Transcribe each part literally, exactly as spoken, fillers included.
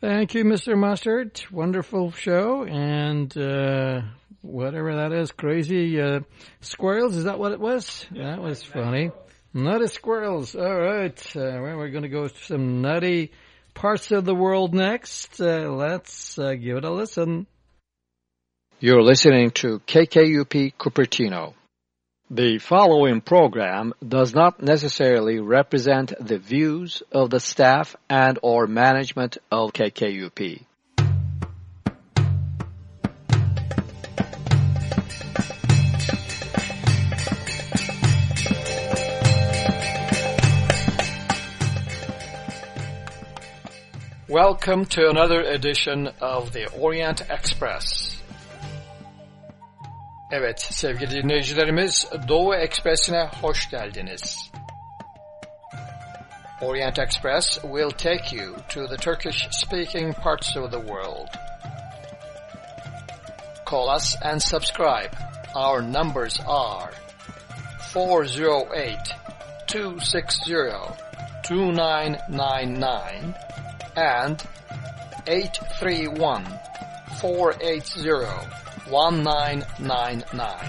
Thank you, Mister Mustard. Wonderful show. And uh, whatever that is, crazy uh, squirrels, is that what it was? Yeah, that was funny. Nutty squirrels. All right. Uh, well, we're going to go to some nutty parts of the world next. Uh, let's uh, give it a listen. You're listening to K K U P Cupertino. The following program does not necessarily represent the views of the staff and or management of K K U P. Welcome to another edition of the Orient Express. Evet sevgili dinleyicilerimiz, Doğu Ekspresi'ne hoş geldiniz. Orient Express will take you to the Turkish-speaking parts of the world. Call us and subscribe. Our numbers are four oh eight, two six zero, two nine nine nine and eight three one, four eight zero, one nine nine nine.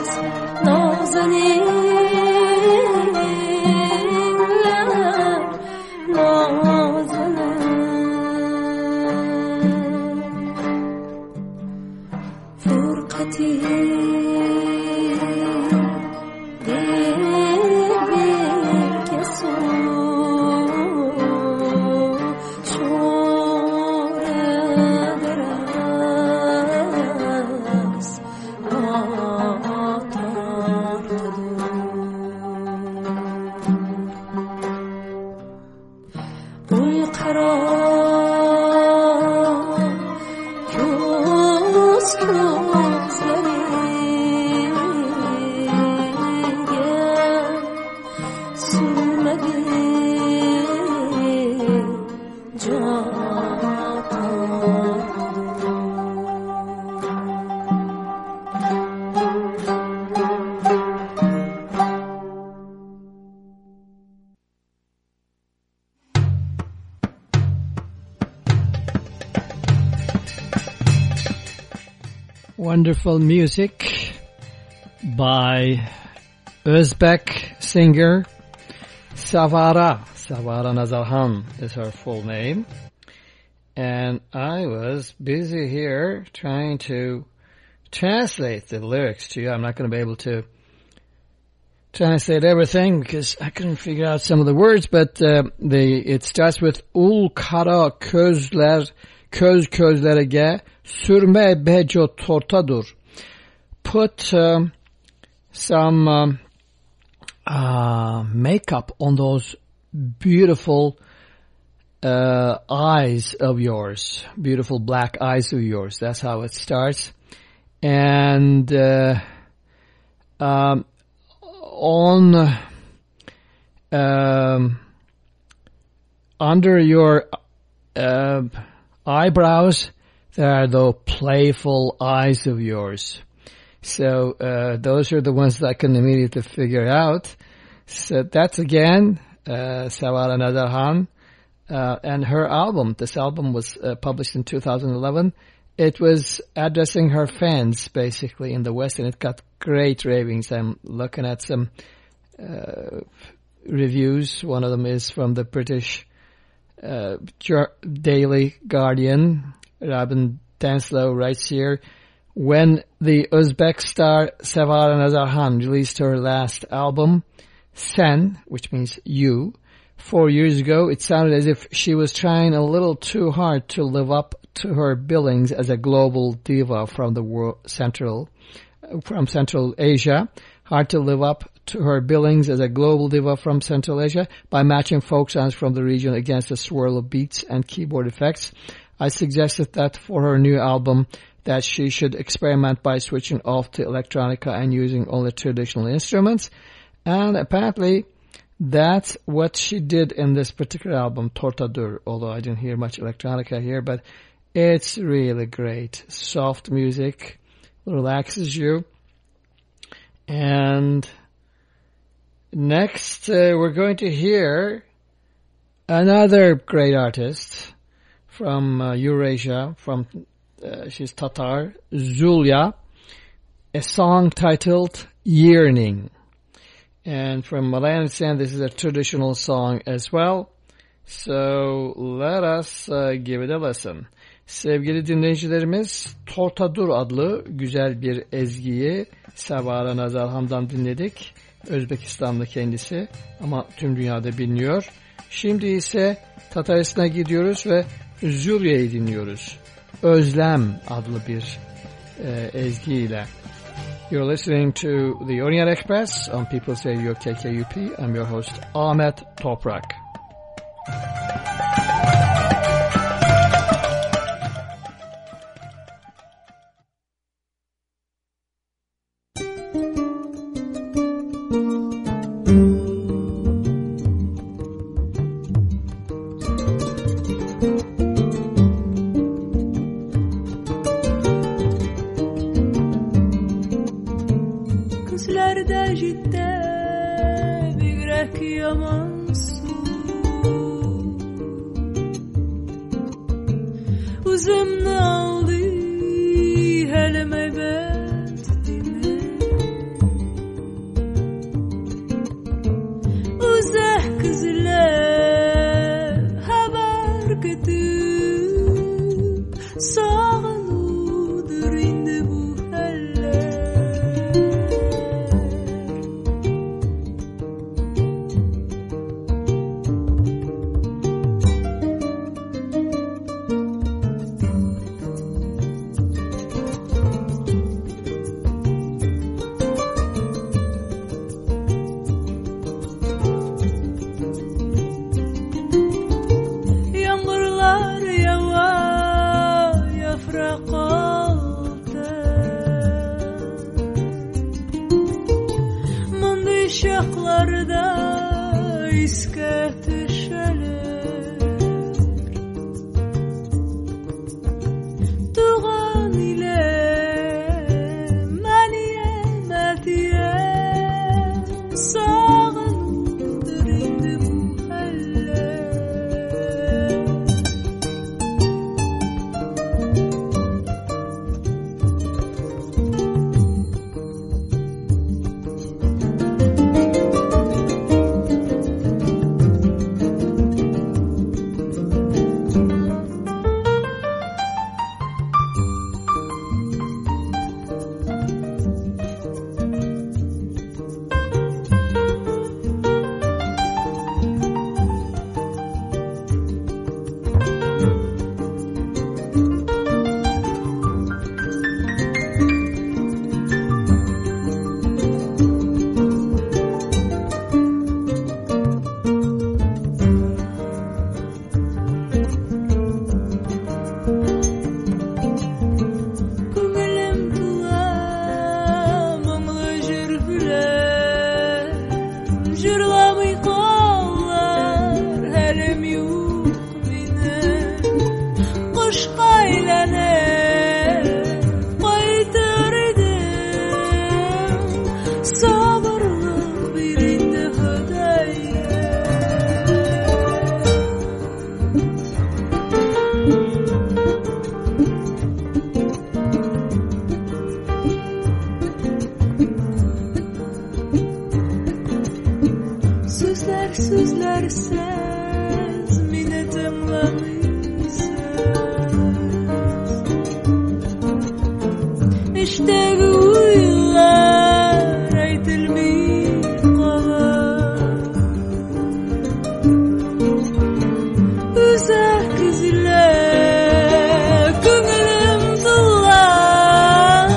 Wonderful music by Uzbek singer Savara. Savara Nazarhan is her full name. And I was busy here trying to translate the lyrics to you. I'm not going to be able to translate everything because I couldn't figure out some of the words, but uh, the it starts with ul kara közler köz közlere ge sürme beco tortadur. Put um, some um, uh, makeup on those beautiful uh, eyes of yours, beautiful black eyes of yours. That's how it starts. And uh, um, on um, under your uh, eyebrows, there are those playful eyes of yours. So uh, those are the ones that I can immediately figure out. So that's again uh, Savara Nazarhan uh, and her album. This album was uh, published in two thousand eleven. It was addressing her fans basically in the West, and it got great ratings. I'm looking at some uh, reviews. One of them is from the British uh, Daily Guardian. Robin Tanslow writes here, when the Uzbek star Savara Nazarhan released her last album, Sen, which means you, four years ago, it sounded as if she was trying a little too hard to live up to her billings as a global diva from the world, central, from Central Asia. Hard to live up to her billings as a global diva from Central Asia by matching folk songs from the region against a swirl of beats and keyboard effects. I suggested that for her new album that she should experiment by switching off to electronica and using only traditional instruments. And apparently that's what she did in this particular album, Tortadur, although I didn't hear much electronica here, but it's really great. Soft music, relaxes you. And next uh, we're going to hear another great artist from uh, Eurasia, from uh, she's Tatar, Zulya, a song titled Yearning. And from what I understand, this is a traditional song as well. So let us uh, give it a listen. Sevgili dinleyicilerimiz, Tortadur adlı güzel bir ezgiyi Savara Nazarhan'dan dinledik. Özbekistanlı kendisi ama tüm dünyada biliniyor. Şimdi ise Tataristan'a gidiyoruz ve Zulya'yı dinliyoruz. Özlem adlı bir e, ezgiyle. You're listening to the Orient Express on People's Radio K K U P. I'm your host Ahmet Toprak. Uzun aldı helme bedime Uşaklarda iske düşeler Tuğan ile maniye metiye Sağındır indi bu haller Sözler sözler ses minnetimleriniz İşte bu yıllar aytılmay kalar Uzak izler köngülüm dolar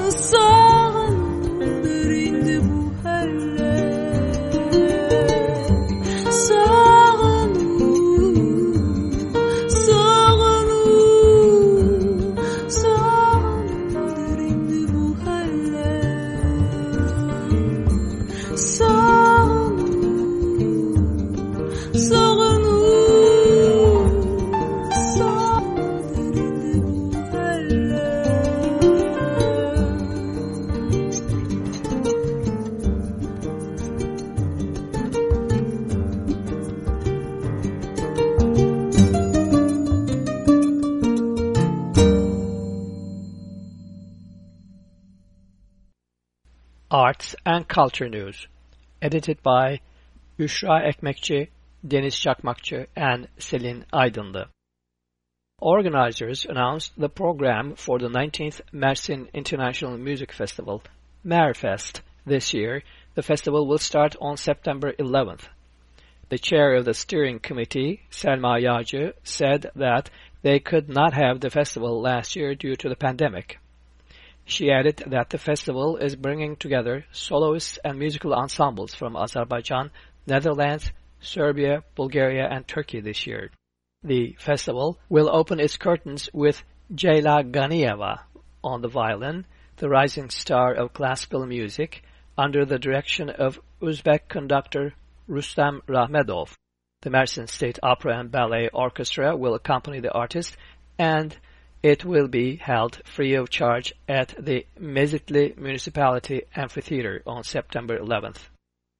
Sağındır indi bu haller Arts and Culture News, edited by Büşra Ekmekçi, Deniz Çakmakçı, and Selin Aydınlı. Organizers announced the program for the nineteenth Mersin International Music Festival, Merfest. This year, the festival will start on September eleventh. The chair of the steering committee, Selma Yağcı, said that they could not have the festival last year due to the pandemic. She added that the festival is bringing together soloists and musical ensembles from Azerbaijan, Netherlands, Serbia, Bulgaria, and Turkey this year. The festival will open its curtains with Ceyla Ganiyeva on the violin, the rising star of classical music, under the direction of Uzbek conductor Rustam Rahmedov. The Mersin State Opera and Ballet Orchestra will accompany the artist, and it will be held free of charge at the Mezitli Municipality Amphitheater on September eleventh.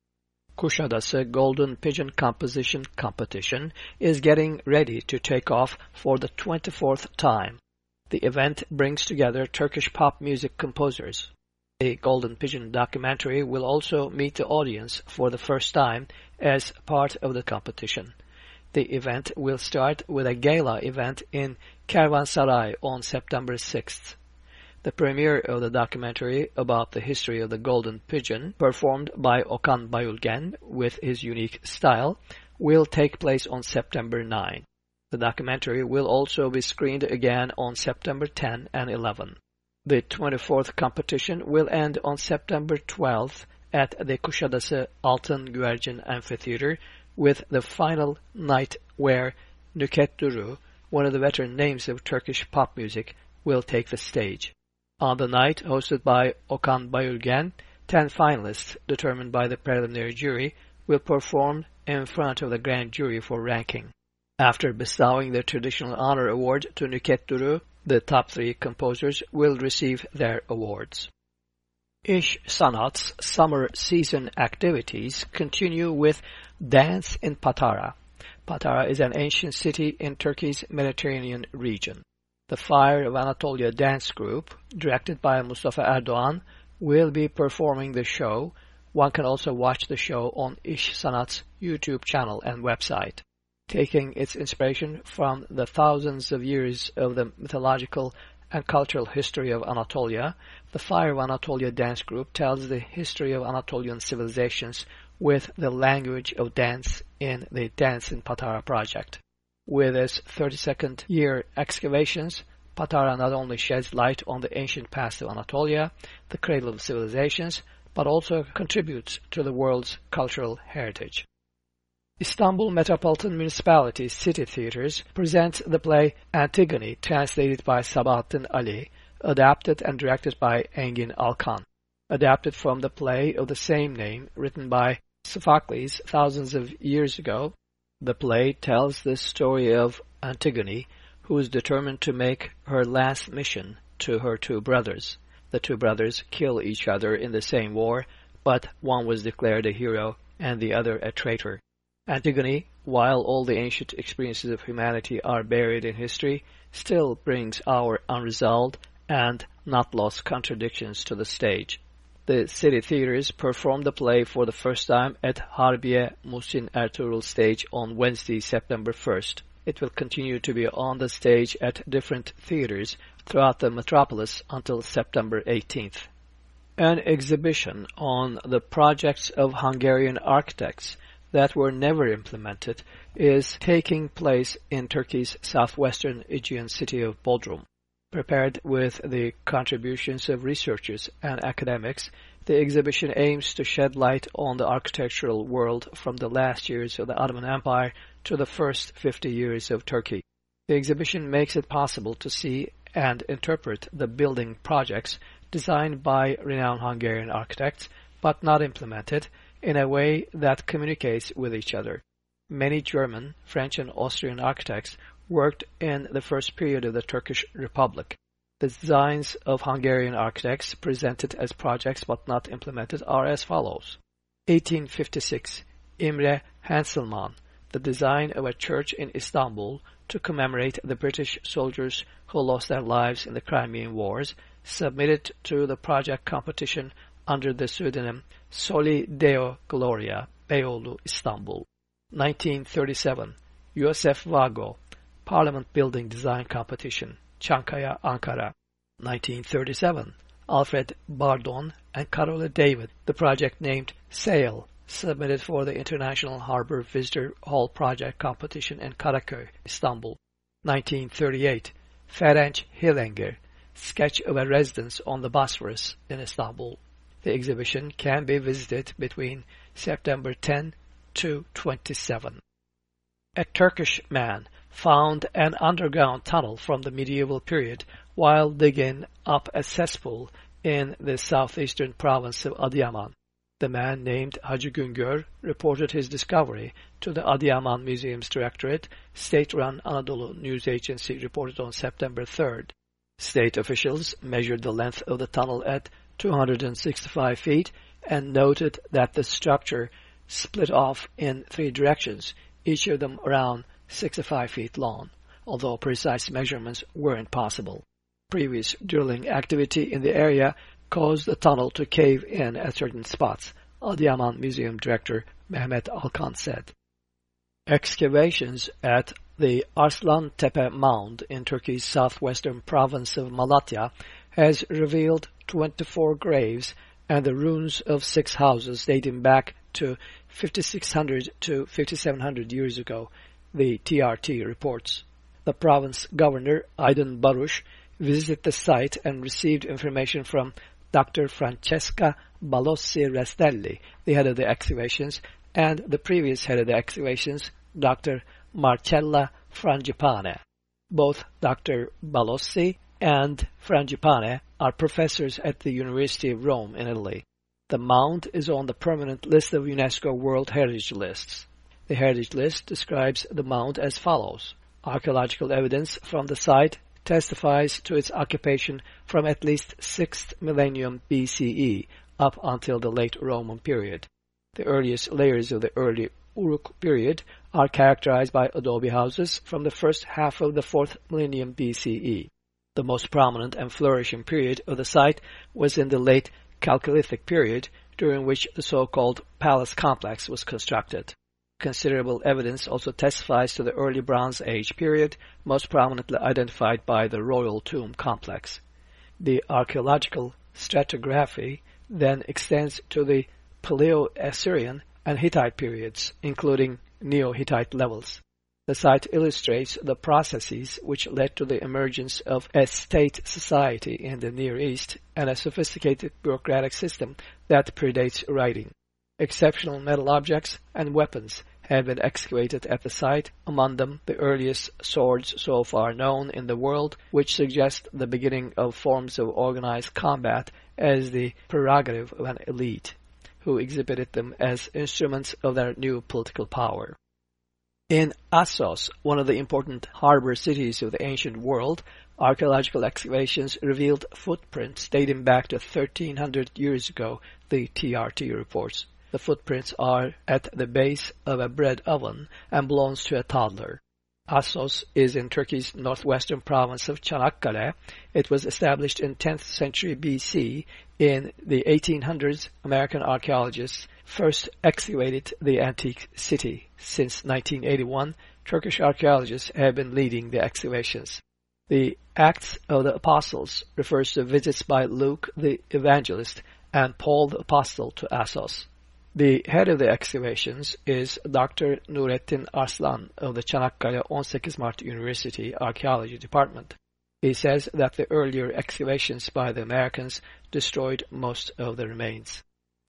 Kuşadası Golden Pigeon Composition Competition is getting ready to take off for the twenty-fourth time. The event brings together Turkish pop music composers. The Golden Pigeon documentary will also meet the audience for the first time as part of the competition. The event will start with a gala event in Kervansaray on September sixth. The premiere of the documentary about the history of the golden pigeon, performed by Okan Bayülgen with his unique style, will take place on September ninth. The documentary will also be screened again on September tenth and eleventh. The twenty-fourth competition will end on September twelfth at the Kuşadası Altın Güvercin Amphitheater, with the final night where Nükhet Duru, one of the veteran names of Turkish pop music, will take the stage. On the night hosted by Okan Bayülgen, Ten finalists, determined by the preliminary jury, will perform in front of the grand jury for ranking. After bestowing the traditional honor award to Nükhet Duru, the top three composers will receive their awards. İş Sanat's summer season activities continue with Dance in Patara. Patara is an ancient city in Turkey's Mediterranean region. The Fire of Anatolia dance group, directed by Mustafa Erdoğan, will be performing the show. One can also watch the show on İş Sanat's YouTube channel and website. Taking its inspiration from the thousands of years of the mythological and cultural history of Anatolia, the Fire of Anatolia dance group tells the history of Anatolian civilizations with the language of dance in the Dance in Patara project. With its thirty-second year excavations, Patara not only sheds light on the ancient past of Anatolia, the cradle of civilizations, but also contributes to the world's cultural heritage. Istanbul Metropolitan Municipality's city theaters present the play Antigone, translated by Sabahattin Ali, adapted and directed by Engin Alkan. Adapted from the play of the same name, written by Sophocles thousands of years ago, the play tells the story of Antigone, who is determined to make her last mission to her two brothers. The two brothers kill each other in the same war, but one was declared a hero and the other a traitor. Antigone, while all the ancient experiences of humanity are buried in history, still brings our unresolved and not lost contradictions to the stage. The city theaters performed the play for the first time at Harbiye Muhsin Ertuğrul stage on Wednesday, September first. It will continue to be on the stage at different theaters throughout the metropolis until September eighteenth. An exhibition on the projects of Hungarian architects that were never implemented is taking place in Turkey's southwestern Aegean city of Bodrum. Prepared with the contributions of researchers and academics, the exhibition aims to shed light on the architectural world from the last years of the Ottoman Empire to the first fifty years of Turkey. The exhibition makes it possible to see and interpret the building projects designed by renowned Hungarian architects, but not implemented, in a way that communicates with each other. Many German, French, and Austrian architects worked in the first period of the Turkish Republic. The designs of Hungarian architects presented as projects but not implemented are as follows. eighteen fifty-six, Imre Hanselmann, the design of a church in Istanbul to commemorate the British soldiers who lost their lives in the Crimean Wars, submitted to the project competition under the pseudonym Soli Deo Gloria, Beyoğlu, Istanbul. nineteen thirty-seven, Yosef Vago, Parliament Building Design Competition, Çankaya, Ankara. nineteen thirty-seven, Alfred Bardon and Carola David, the project named Sail, submitted for the International Harbor Visitor Hall Project Competition in Karaköy, Istanbul. nineteen thirty-eight, Ferenc Hillinger, sketch of a residence on the Bosphorus in Istanbul. The exhibition can be visited between September tenth to twenty-seventh. A Turkish man found an underground tunnel from the medieval period while digging up a cesspool in the southeastern province of Adıyaman. The man named Hacı Güngör reported his discovery to the Adıyaman Museum's Directorate. State-run Anadolu News Agency reported on September third. State officials measured the length of the tunnel at two hundred sixty-five feet and noted that the structure split off in three directions, each of them around sixty-five feet long, although precise measurements weren't possible. Previous drilling activity in the area caused the tunnel to cave in at certain spots, Adıyaman Museum Director Mehmet Alkan said. Excavations at the Arslan Tepe Mound in Turkey's southwestern province of Malatya has revealed twenty-four graves and the ruins of six houses dating back to fifty-six hundred to fifty-seven hundred years ago, the T R T reports. The province governor, Aydın Baruş, visited the site and received information from Doctor Francesca Balossi Restelli, the head of the excavations, and the previous head of the excavations, Doctor Marcella Frangipane. Both Doctor Balossi and Frangipane are professors at the University of Rome in Italy. The mound is on the permanent list of UNESCO World Heritage Lists. The Heritage List describes the mound as follows. Archaeological evidence from the site testifies to its occupation from at least sixth millennium B C E up until the late Roman period. The earliest layers of the early Uruk period are characterized by adobe houses from the first half of the fourth millennium B C E. The most prominent and flourishing period of the site was in the late Chalcolithic period, during which the so-called palace complex was constructed. Considerable evidence also testifies to the early Bronze Age period, most prominently identified by the Royal Tomb complex. The archaeological stratigraphy then extends to the Paleo-Assyrian and Hittite periods, including Neo-Hittite levels. The site illustrates the processes which led to the emergence of a state society in the Near East and a sophisticated bureaucratic system that predates writing. Exceptional metal objects and weapons have been excavated at the site, among them the earliest swords so far known in the world, which suggest the beginning of forms of organized combat as the prerogative of an elite, who exhibited them as instruments of their new political power. In Assos, one of the important harbor cities of the ancient world, archaeological excavations revealed footprints dating back to thirteen hundred years ago, the T R T reports. The footprints are at the base of a bread oven and belongs to a toddler. Assos is in Turkey's northwestern province of Çanakkale. It was established in tenth century B C. In the eighteen hundreds, American archaeologists first excavated the antique city. Since nineteen eighty-one, Turkish archaeologists have been leading the excavations. The Acts of the Apostles refers to visits by Luke the Evangelist and Paul the Apostle to Assos. The head of the excavations is Doctor Nurettin Arslan of the Çanakkale on sekiz Mart University Archaeology Department. He says that the earlier excavations by the Americans destroyed most of the remains.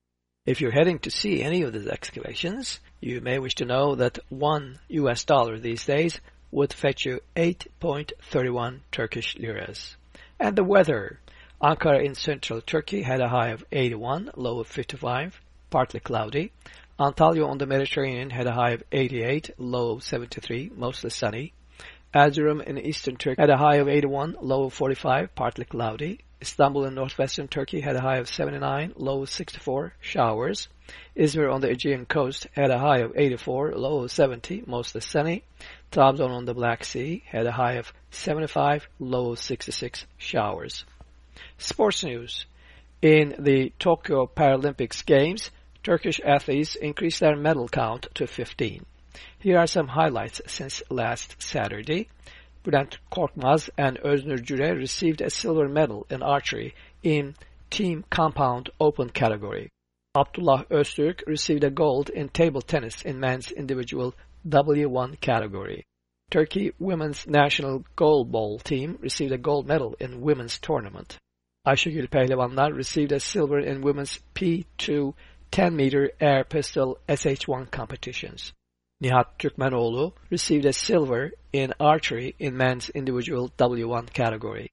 If you're heading to see any of these excavations, you may wish to know that one U S dollar these days would fetch you eight point three one Turkish liras. And the weather. Ankara in central Turkey had a high of eighty-one, low of fifty-five, partly cloudy. Antalya on the Mediterranean had a high of eighty-eight, low of seventy-three, mostly sunny. Erzurum in eastern Turkey had a high of eighty-one, low of forty-five, partly cloudy. Istanbul in northwestern Turkey had a high of seventy-nine, low of sixty-four, showers. Izmir on the Aegean coast had a high of eighty-four, low of seventy, mostly sunny. Trabzon on the Black Sea had a high of seventy-five, low of sixty-six, showers. Sports news. In the Tokyo Paralympics Games, Turkish athletes increased their medal count to fifteen. Here are some highlights since last Saturday. Bülent Korkmaz and Öznur Cüre received a silver medal in archery in team compound open category. Abdullah Öztürk received a gold in table tennis in men's individual W one category. Turkey women's national goalball team received a gold medal in women's tournament. Ayşegül Pehlivanlar received a silver in women's P two ten meter air pistol S H one competitions. Nihat Türkmenoğlu received a silver in archery in men's individual W one category.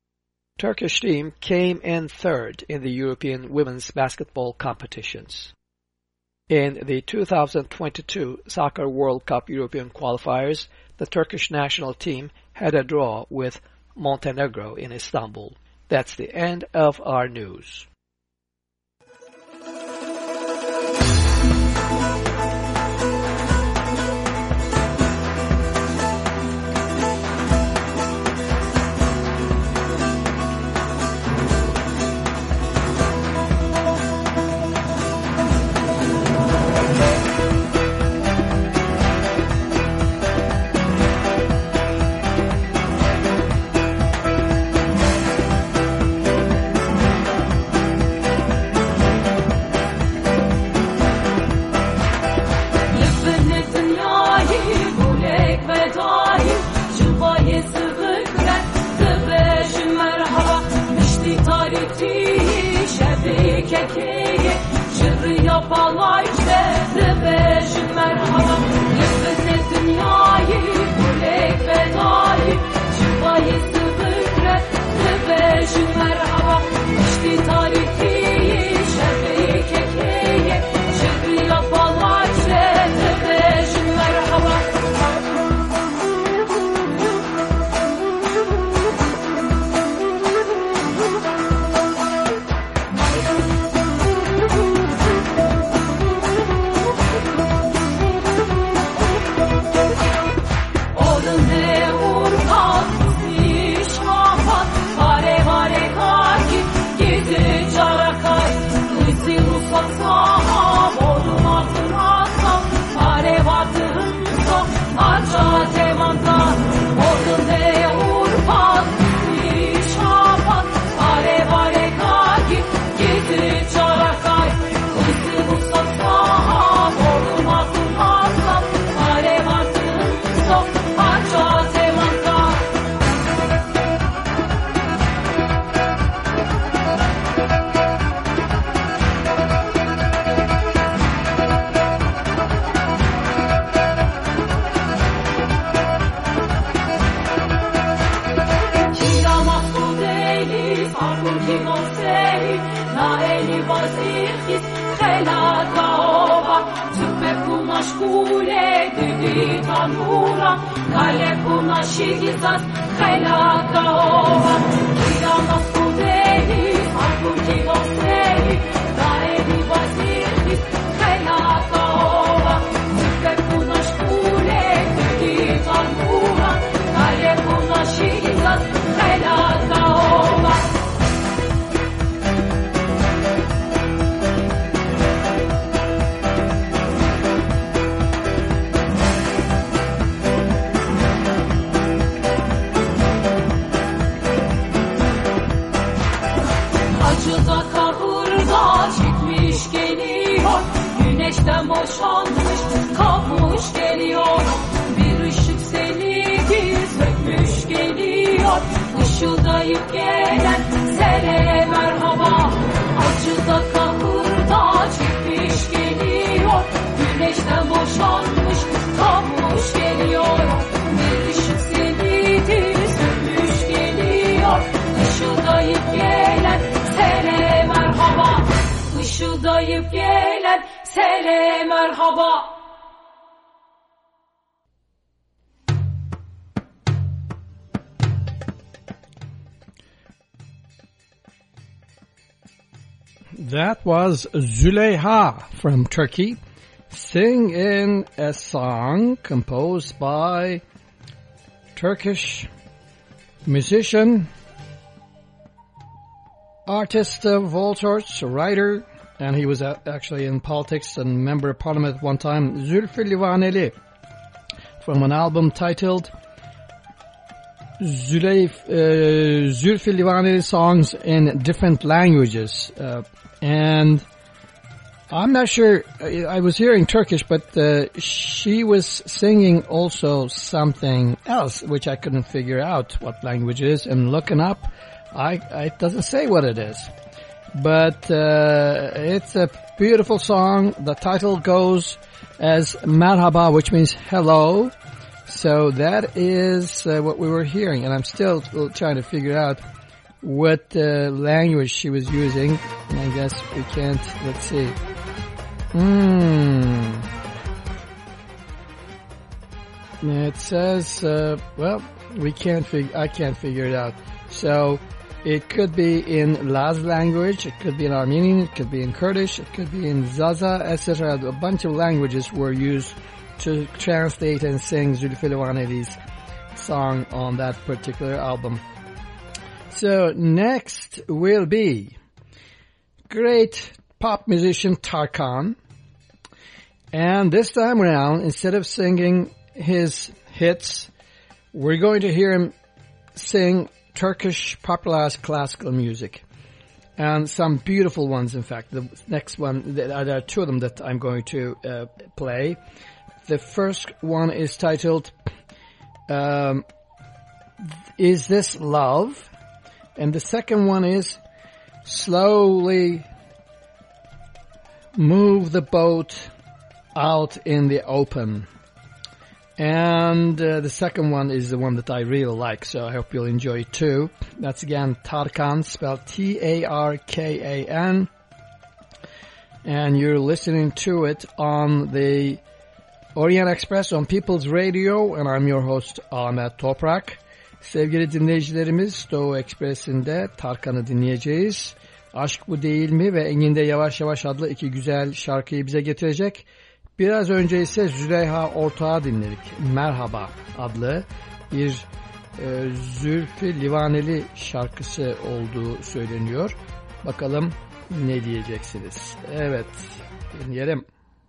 Turkish team came in third in the European women's basketball competitions. In the two thousand twenty-two Soccer World Cup European qualifiers, the Turkish national team had a draw with Montenegro in Istanbul. That's the end of our news. Merhaba, işte tarihi şebeke That was Züleyha from Turkey, singing a song composed by Turkish musician, artist, uh, Voltors, writer, and he was uh, actually in politics and member of parliament at one time, Zülfü Livaneli, from an album titled Züleyf, uh, Zülfü Livaneli Songs in Different Languages. Uh, and I'm not sure, I was hearing Turkish, but uh, she was singing also something else, which I couldn't figure out what language it is. And looking up, I, I it doesn't say what it is. But uh, it's a beautiful song. The title goes as Merhaba, which means hello. So that is uh, what we were hearing. And I'm still trying to figure out what uh, language she was using. And I guess we can't, let's see. Hmm. It says, uh, well, we can't fig- I can't figure it out. So it could be in Laz language, it could be in Armenian, it could be in Kurdish, it could be in Zaza, et cetera. A bunch of languages were used to translate and sing Zülfü Livaneli's song on that particular album. So next will be great pop musician Tarkan. And this time around, instead of singing his hits, we're going to hear him sing Turkish popularized classical music. And some beautiful ones, in fact. The next one, there are two of them that I'm going to uh, play. The first one is titled, um, Is This Love? And the second one is, Slowly Move the Boat Out in the Open. And uh, the second one is the one that I really like, so I hope you'll enjoy it too. That's again Tarkan, spelled T A R K A N. And you're listening to it on the Orient Express on People's Radio, and I'm your host Ahmet Toprak. Sevgili dinleyicilerimiz, Doğu Ekspresi'nde Tarkan'ı dinleyeceğiz. Aşk Bu Değil Mi ve Engin'de Yavaş Yavaş adlı iki güzel şarkıyı bize getirecek. Biraz önce ise Züleyha Ortağı dinledik. Merhaba adlı bir e, Zülfü Livaneli şarkısı olduğu söyleniyor. Bakalım ne diyeceksiniz? Evet, dinleyelim.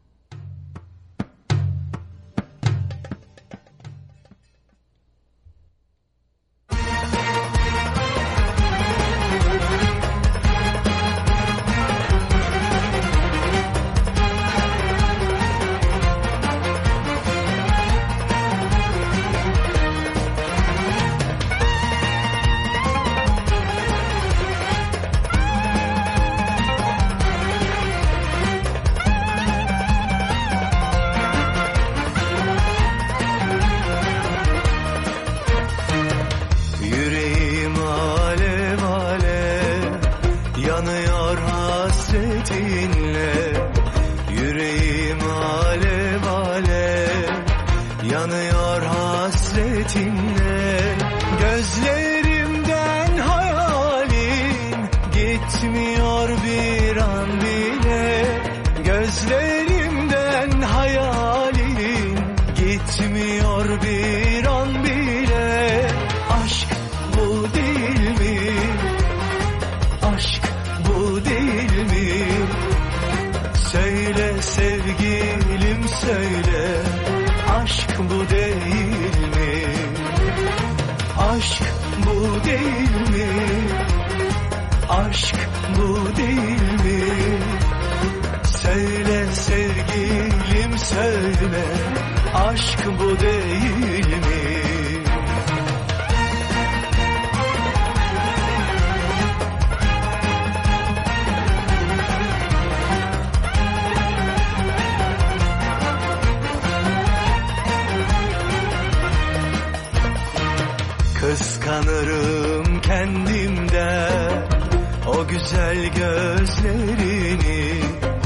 Kıskanırım kendimden o güzel gözlerini,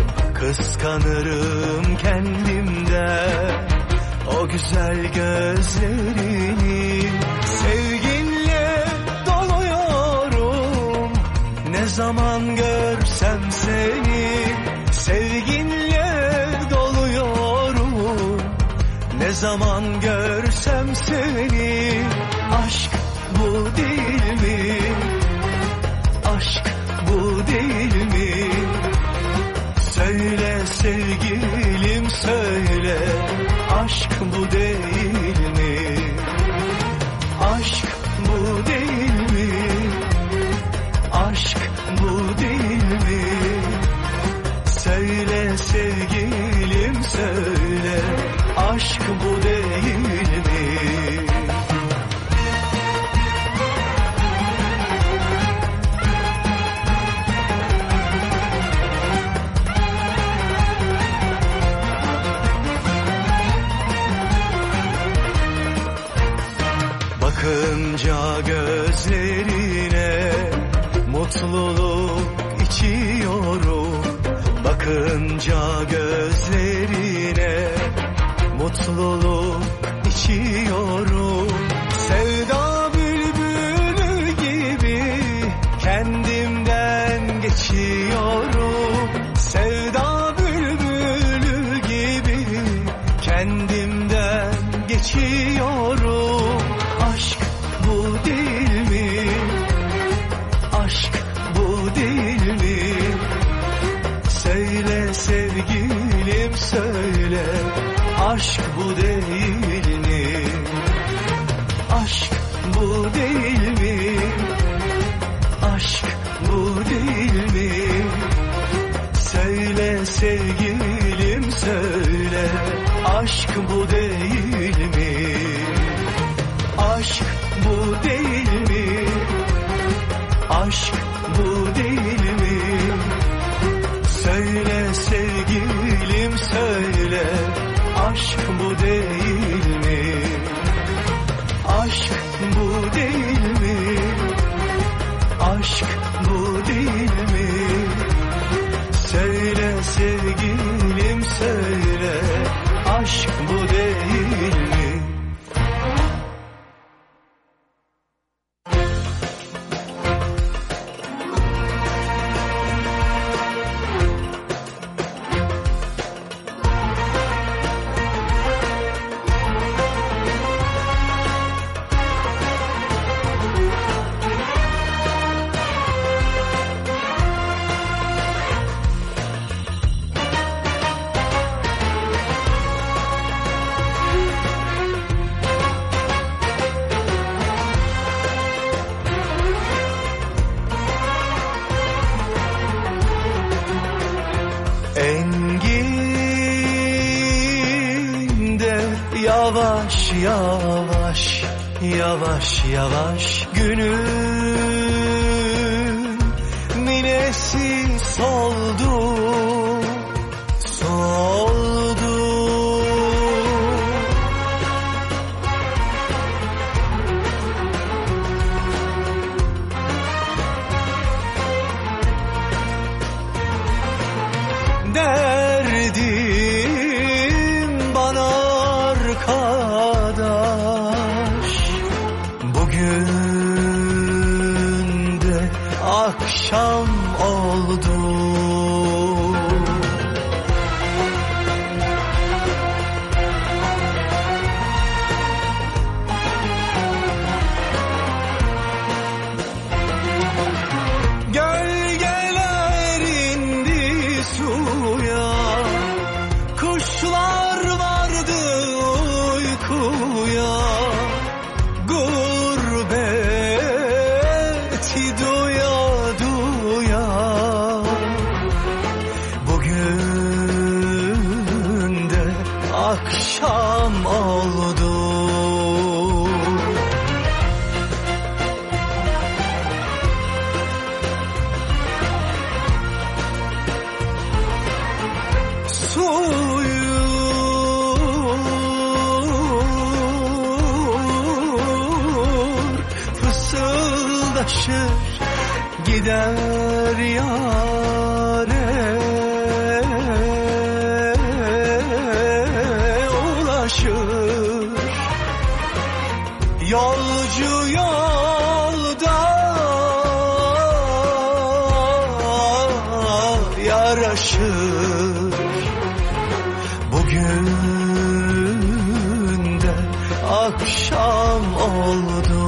kıskanırım kendimden o güzel gözlerini. Sevginle doluyorum ne zaman görsem seni, sevginle doluyorum ne zaman görsem seni. Aşk bu değil mi? Aşk bu değil mi? Söyle sevgilim söyle, aşk bu değil mi? Aşk bu değil mi? Aşk bu değil mi? Söyle sevgilim söyle, aşk bu değil mi? Bakınca gözlerine mutluluk içiyorum, bakınca gözlerine mutluluk içiyorum. Sevda bülbülü gibi kendimden geçiyorum, sevda bülbülü gibi kendimden geçiyorum. Aşk bu değil mi? Aşk bu değil mi? Söyle sevgilim söyle, aşk bu değil mi? Aşk bu değil mi? Aşk bu değil mi? Söyle sevgilim söyle, aşk bu değil mi? Aşk bu değil mi? Aşk bu değil mi? Söyle sevgilim söyle, aşk bu değil mi? Aşk bu değil mi? Aşk bu değil mi? Söyle sevgilim söyle, aşk bu değil mi? Yavaş yavaş, yavaş yavaş günün minesi soldu, soldu. Derdim bana arkadaş, bugün de akşam oldu. Gölgeler indi suya, kuşlar vardı uykuya, gurbeti duya duya. Bugün de akşam oldu. Suyur fısıldaşır gider yâre ulaşır. Yolcu yolda yaraşır. Bugün de akşam oldu.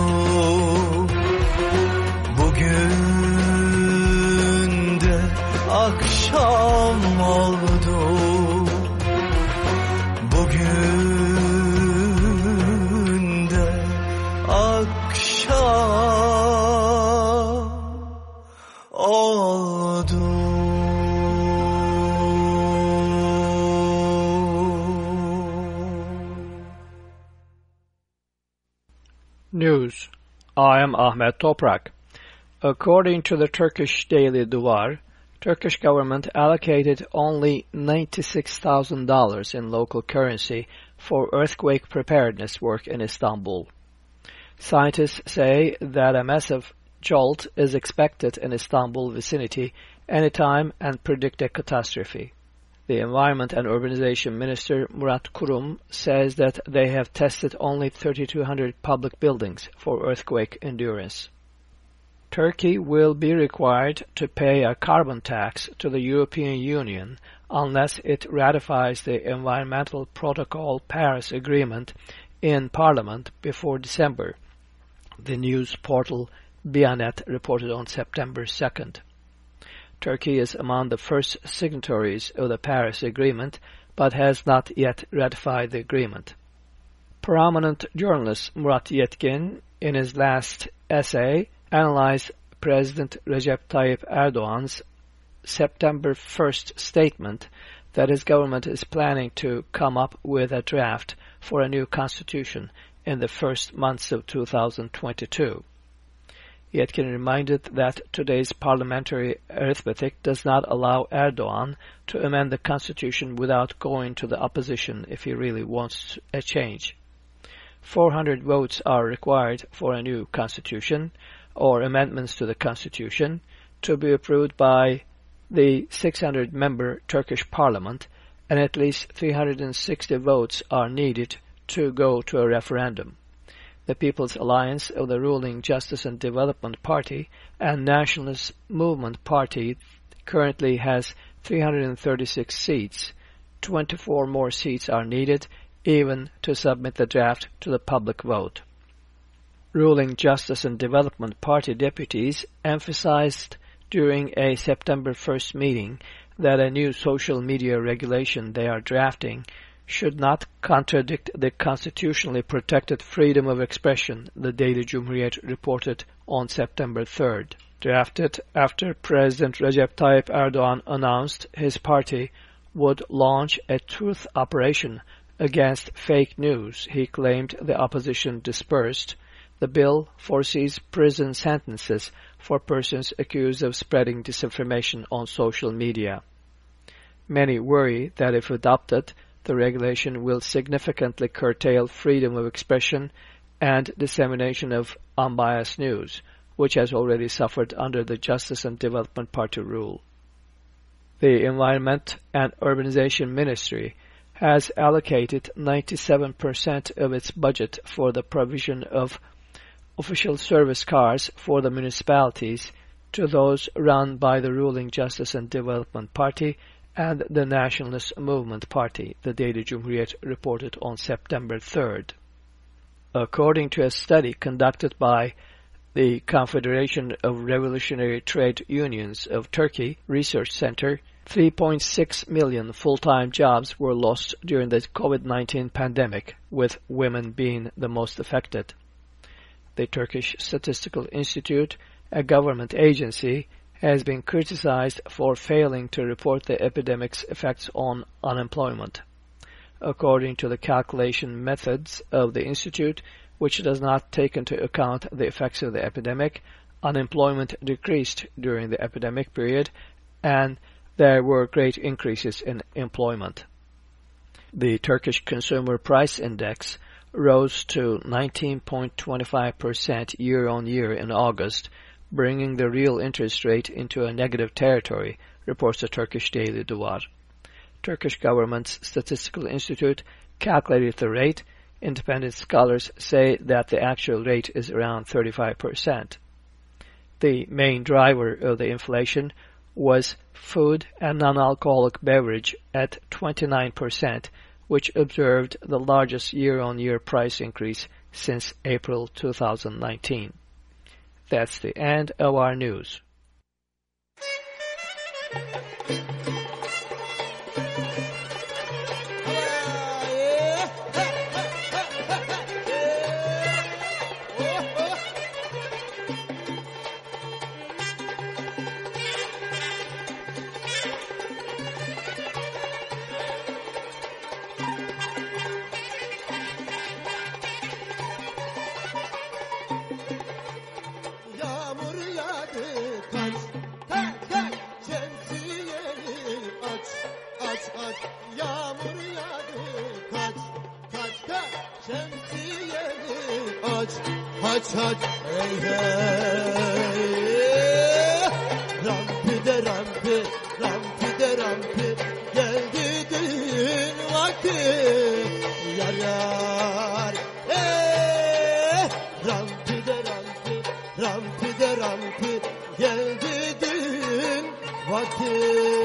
Bugün de akşam oldu. Bugün de akşam oldu. News. I am Ahmet Toprak. According to the Turkish Daily Duvar, Turkish government allocated only ninety-six thousand dollars in local currency for earthquake preparedness work in Istanbul. Scientists say that a massive jolt is expected in Istanbul vicinity anytime and predict a catastrophe. The Environment and Urbanization Minister Murat Kurum says that they have tested only thirty-two hundred public buildings for earthquake endurance. Turkey will be required to pay a carbon tax to the European Union unless it ratifies the Environmental Protocol Paris Agreement in Parliament before December, the news portal Bianet reported on September second. Turkey is among the first signatories of the Paris Agreement, but has not yet ratified the agreement. Prominent journalist Murat Yetkin, in his last essay, analyzed President Recep Tayyip Erdogan's September first statement that his government is planning to come up with a draft for a new constitution in the first months of two thousand twenty-two. Yetkin reminded that today's parliamentary arithmetic does not allow Erdogan to amend the constitution without going to the opposition if he really wants a change. four hundred votes are required for a new constitution, or amendments to the constitution, to be approved by the six hundred member Turkish parliament, and at least three hundred sixty votes are needed to go to a referendum. The People's Alliance of the ruling Justice and Development Party and Nationalist Movement Party currently has three hundred thirty-six seats. twenty-four more seats are needed even to submit the draft to the public vote. Ruling Justice and Development Party deputies emphasized during a September first meeting that a new social media regulation they are drafting should not contradict the constitutionally protected freedom of expression, the Daily Cumhuriyet reported on September third. Drafted after President Recep Tayyip Erdogan announced his party would launch a truth operation against fake news he claimed the opposition dispersed, the bill foresees prison sentences for persons accused of spreading disinformation on social media. Many worry that if adopted, the regulation will significantly curtail freedom of expression and dissemination of unbiased news, which has already suffered under the Justice and Development Party rule. The Environment and Urbanization Ministry has allocated ninety-seven percent of its budget for the provision of official service cars for the municipalities to those run by the ruling Justice and Development Party and the Nationalist Movement Party, the Daily Cumhuriyet reported on September third. According to a study conducted by the Confederation of Revolutionary Trade Unions of Turkey Research Center, three point six million full-time jobs were lost during the COVID nineteen pandemic, with women being the most affected. The Turkish Statistical Institute, a government agency, has been criticized for failing to report the epidemic's effects on unemployment. According to the calculation methods of the institute, which does not take into account the effects of the epidemic, unemployment decreased during the epidemic period, and there were great increases in employment. The Turkish Consumer Price Index rose to nineteen point two five percent year-on-year in August, bringing the real interest rate into a negative territory, reports the Turkish daily Duvar. Turkish government's Statistical Institute calculated the rate. Independent scholars say that the actual rate is around thirty-five percent. The main driver of the inflation was food and non-alcoholic beverage at twenty-nine percent, which observed the largest year-on-year price increase since April two thousand nineteen. That's the end of our news. Aç aç hey hey Rampi de rampi Rampi de rampi Geldi düğün vakti Yar yar hey Rampi de rampi Rampi de rampi Geldi düğün vakti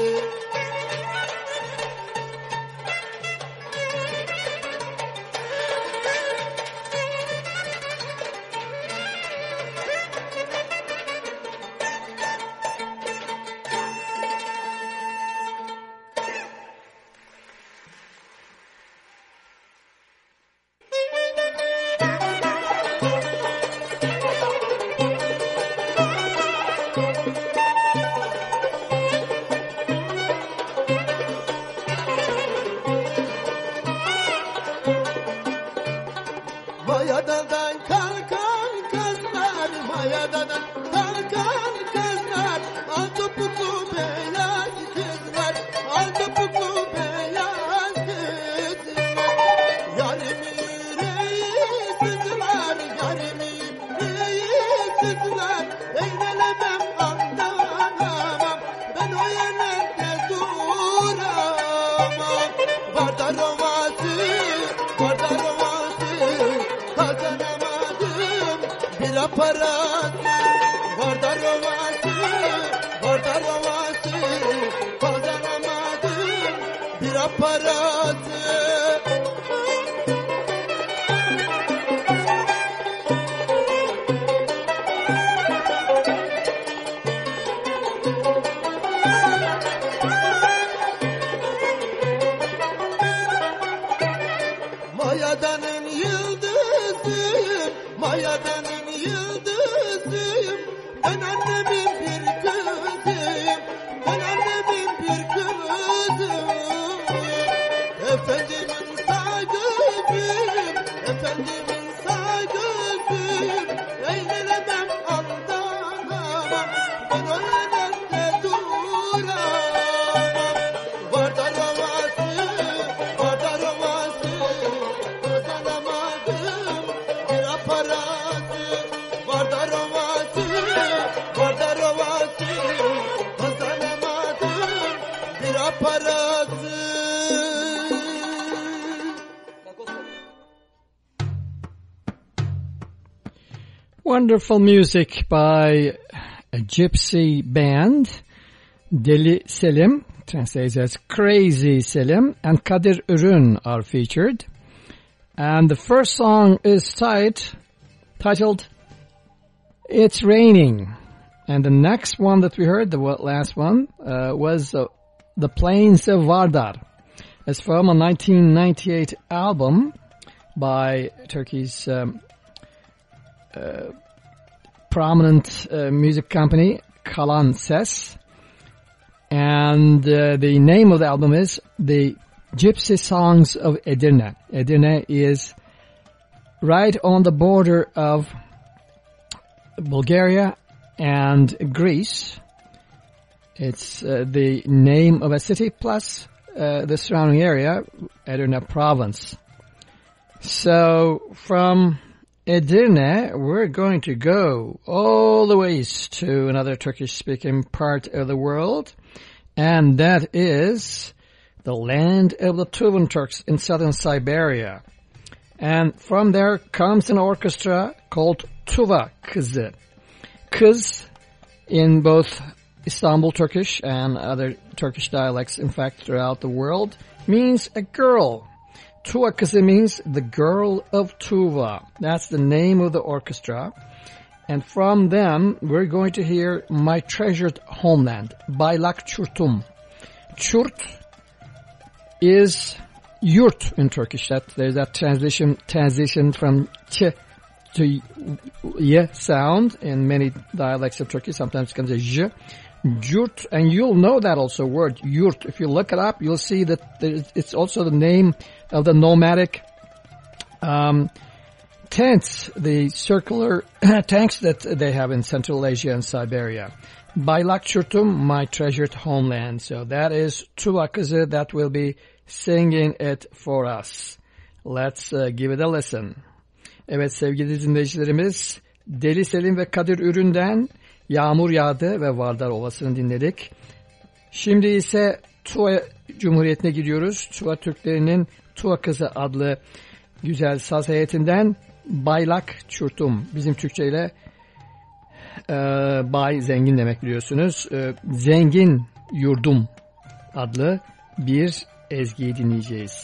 Mayadan kalkan kızlar, mayadan kalkan kızlar, al topuklu beyaz kızlar, al topuklu beyaz kızlar. Yarimi yüreği sızlar, yarimi yüreği sızlar, eğlenemem anlamam, ben o yerlerde duramam. Vardar ovası, vardar ovası, kazanamadım bir aparat. Vardar ovası, vardar ovası, kazanamadım bir aparat. Mayadanın yıldızıyım, mayadanın yıldızıyım. Ben annemin bir kızıyım, ben annemin bir kızıyım. Efendimin saygı Wonderful music by a gypsy band, Deli Selim, translates as Crazy Selim, and Kadir Ürün are featured. And the first song is tight, titled It's Raining. And the next one that we heard, the last one, uh, was uh, The Plains of Vardar. It's from a nineteen ninety-eight album by Turkey's um, uh, prominent uh, music company, Kalan Ses. And uh, the name of the album is The Gypsy Songs of Edirne. Edirne is right on the border of Bulgaria and Greece. It's uh, the name of a city plus uh, the surrounding area, Edirne province. So from Edirne, we're going to go all the ways to another Turkish-speaking part of the world, and that is the land of the Tuvan Turks in southern Siberia. And from there comes an orchestra called Tuva Kızı. Kız, in both Istanbul Turkish and other Turkish dialects, in fact, throughout the world, means a girl. Tuva Kızı means the girl of Tuva. That's the name of the orchestra. And from them, we're going to hear My Treasured Homeland, Baylak Çurtum. Çurt is yurt in Turkish. That there's that transition transition from ç to y sound in many dialects of Turkey. Sometimes it comes as j. Yurt, and you'll know that also word yurt. If you look it up, you'll see that it's also the name of the nomadic um, tents, the circular tanks that they have in Central Asia and Siberia. Baylak Çurtum, My Treasured Homeland. So that is Tuva Kızı that will be singing it for us. Let's uh, give it a listen. Evet sevgili dinleyicilerimiz, Deli Selim ve Kadir Ürün'den Yağmur Yağdı ve Vardar Ovası'nı dinledik. Şimdi ise Tuva Cumhuriyeti'ne gidiyoruz. Tuva Türklerinin Tuva Kızı adlı güzel saz heyetinden Baylak Çurtum. Bizim Türkçeyle e, bay zengin demek biliyorsunuz. E, Zengin Yurdum adlı bir ezgiyi dinleyeceğiz.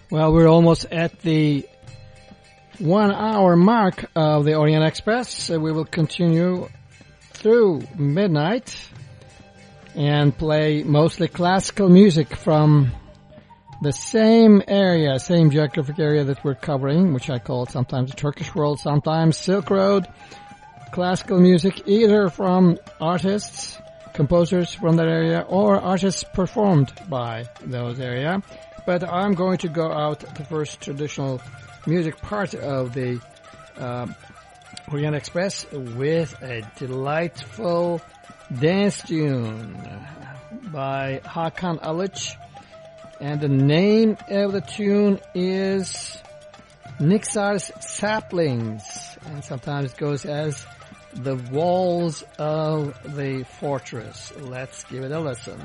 Well, we're almost at the one hour mark of the Orient Express. So we will continue through midnight and play mostly classical music from the same area, same geographic area that we're covering, which I call sometimes the Turkish world, sometimes Silk Road. Classical music either from artists, composers from that area, or artists performed by those area. But I'm going to go out the first traditional music part of the uh, Orient Express with a delightful dance tune by Hakan Alic. And the name of the tune is Niksar's Saplings. And sometimes it goes as The Walls of the Fortress. Let's give it a listen.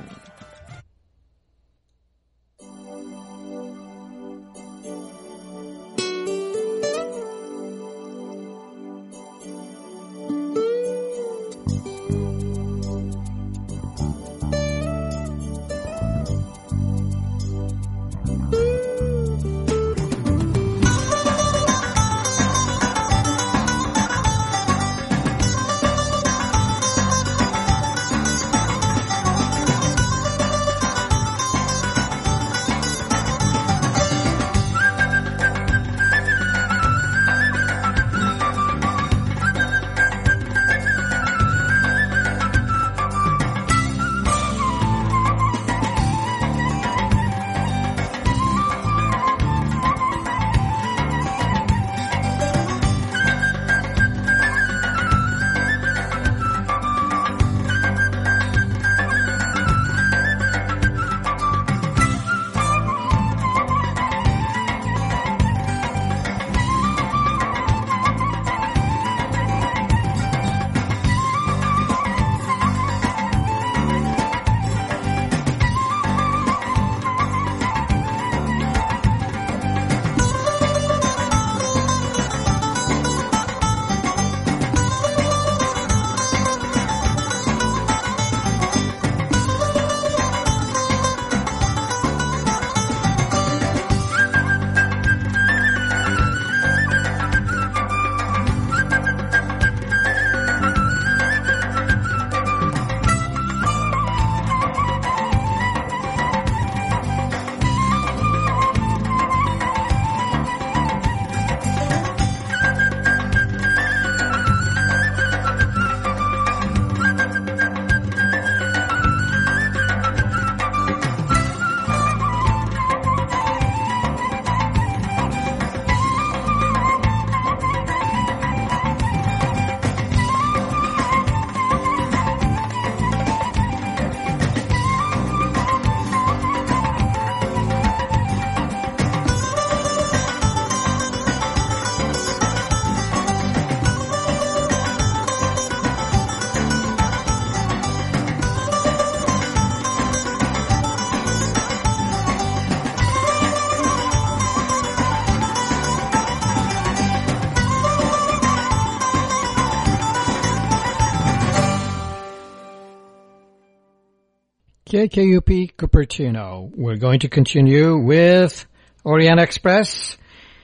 K K U P Cupertino. We're going to continue with Orient Express.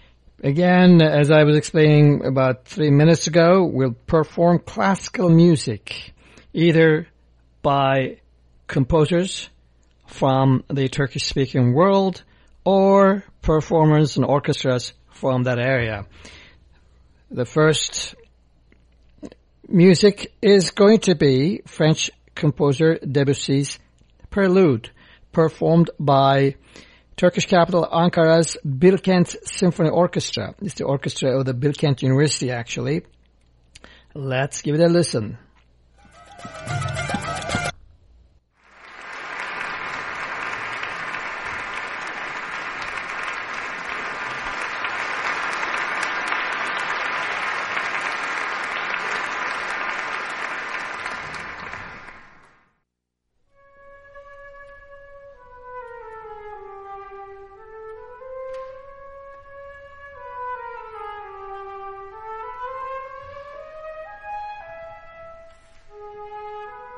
Again, as I was explaining about three minutes ago, we'll perform classical music, either by composers from the Turkish-speaking world or performers and orchestras from that area. The first music is going to be French composer Debussy's Prelude, performed by Turkish capital Ankara's Bilkent Symphony Orchestra. It's the orchestra of the Bilkent University, actually. Let's give it a listen. Thank you.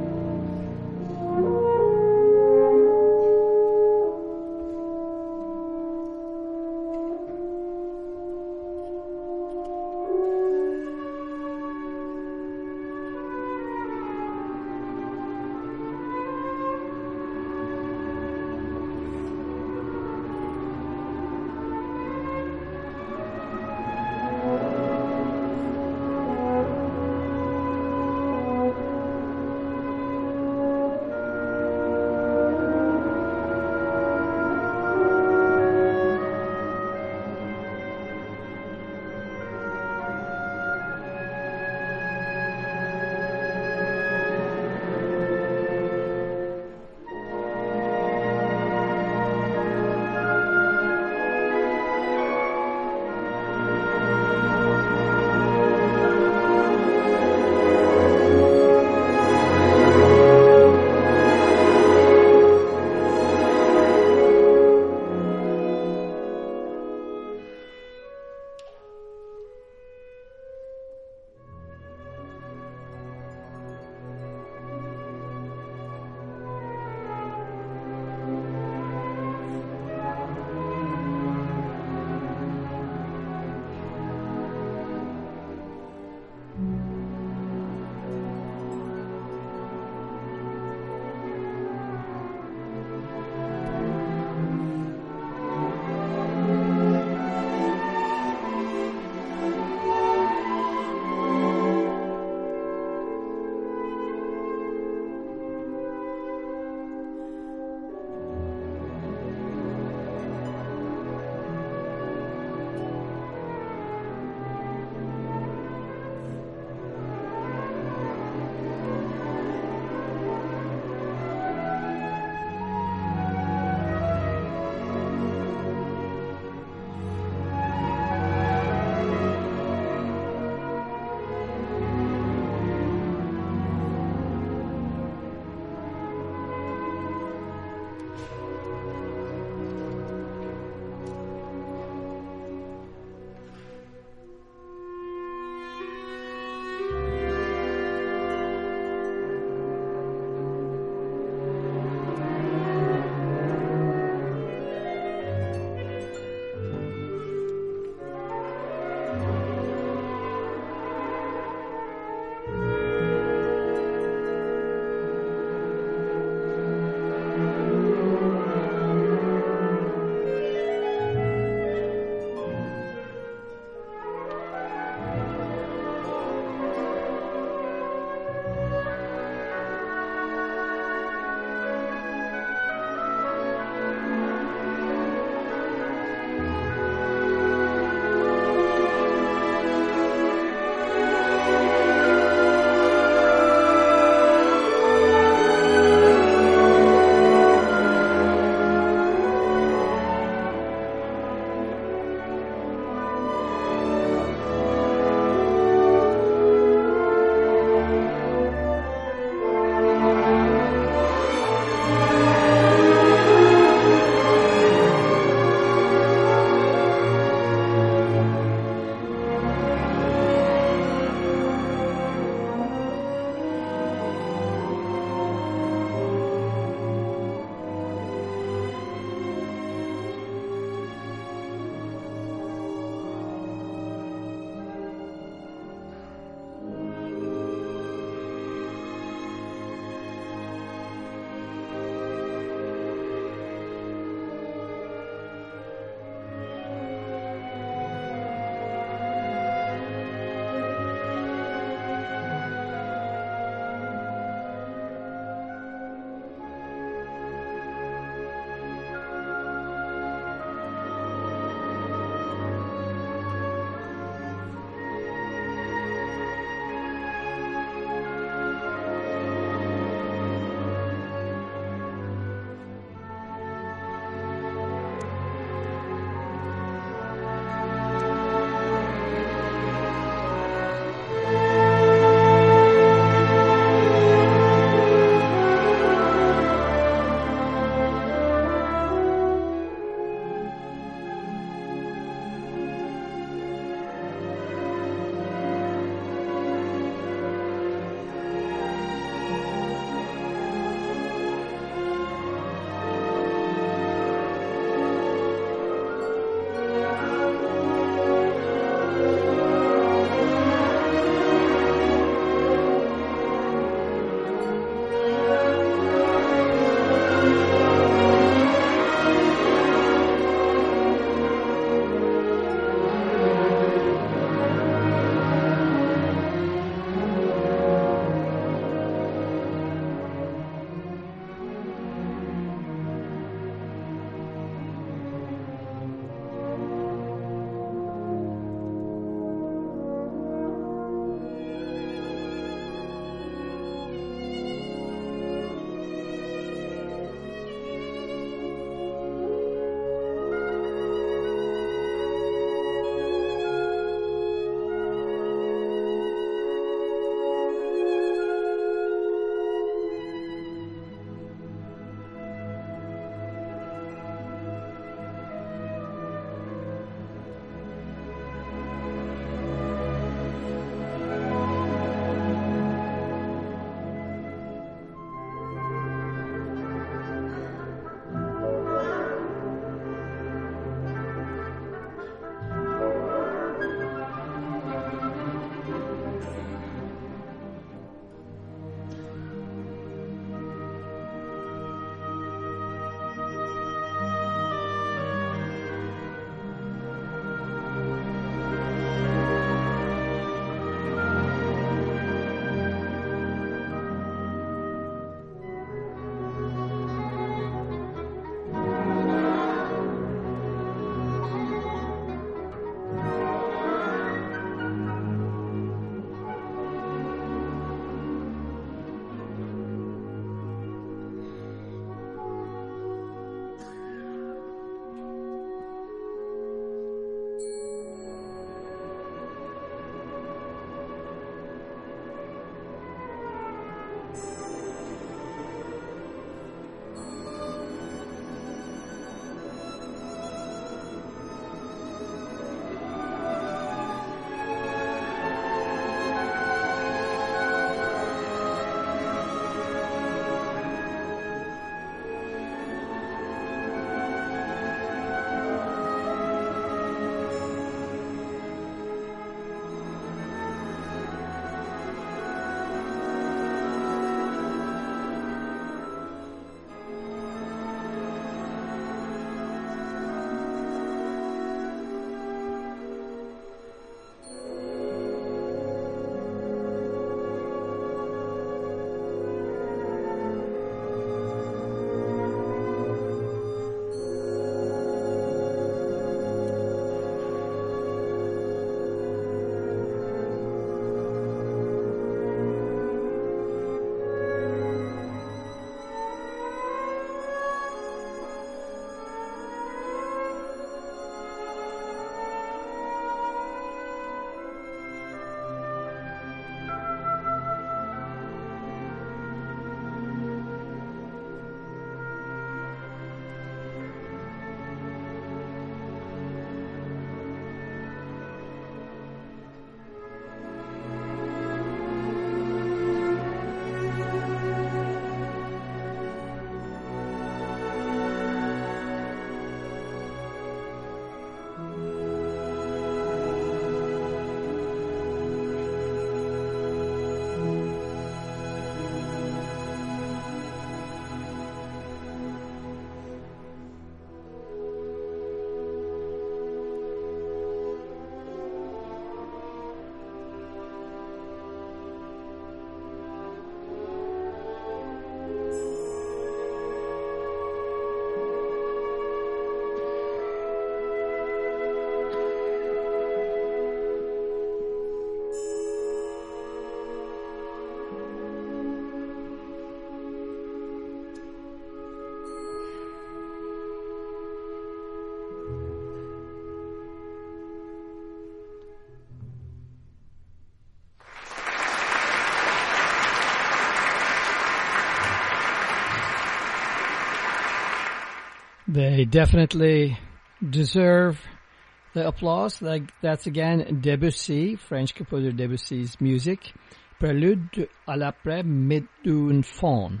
They definitely deserve the applause. Like that's again Debussy, French composer Debussy's music, Prelude à l'après-midi d'une faune.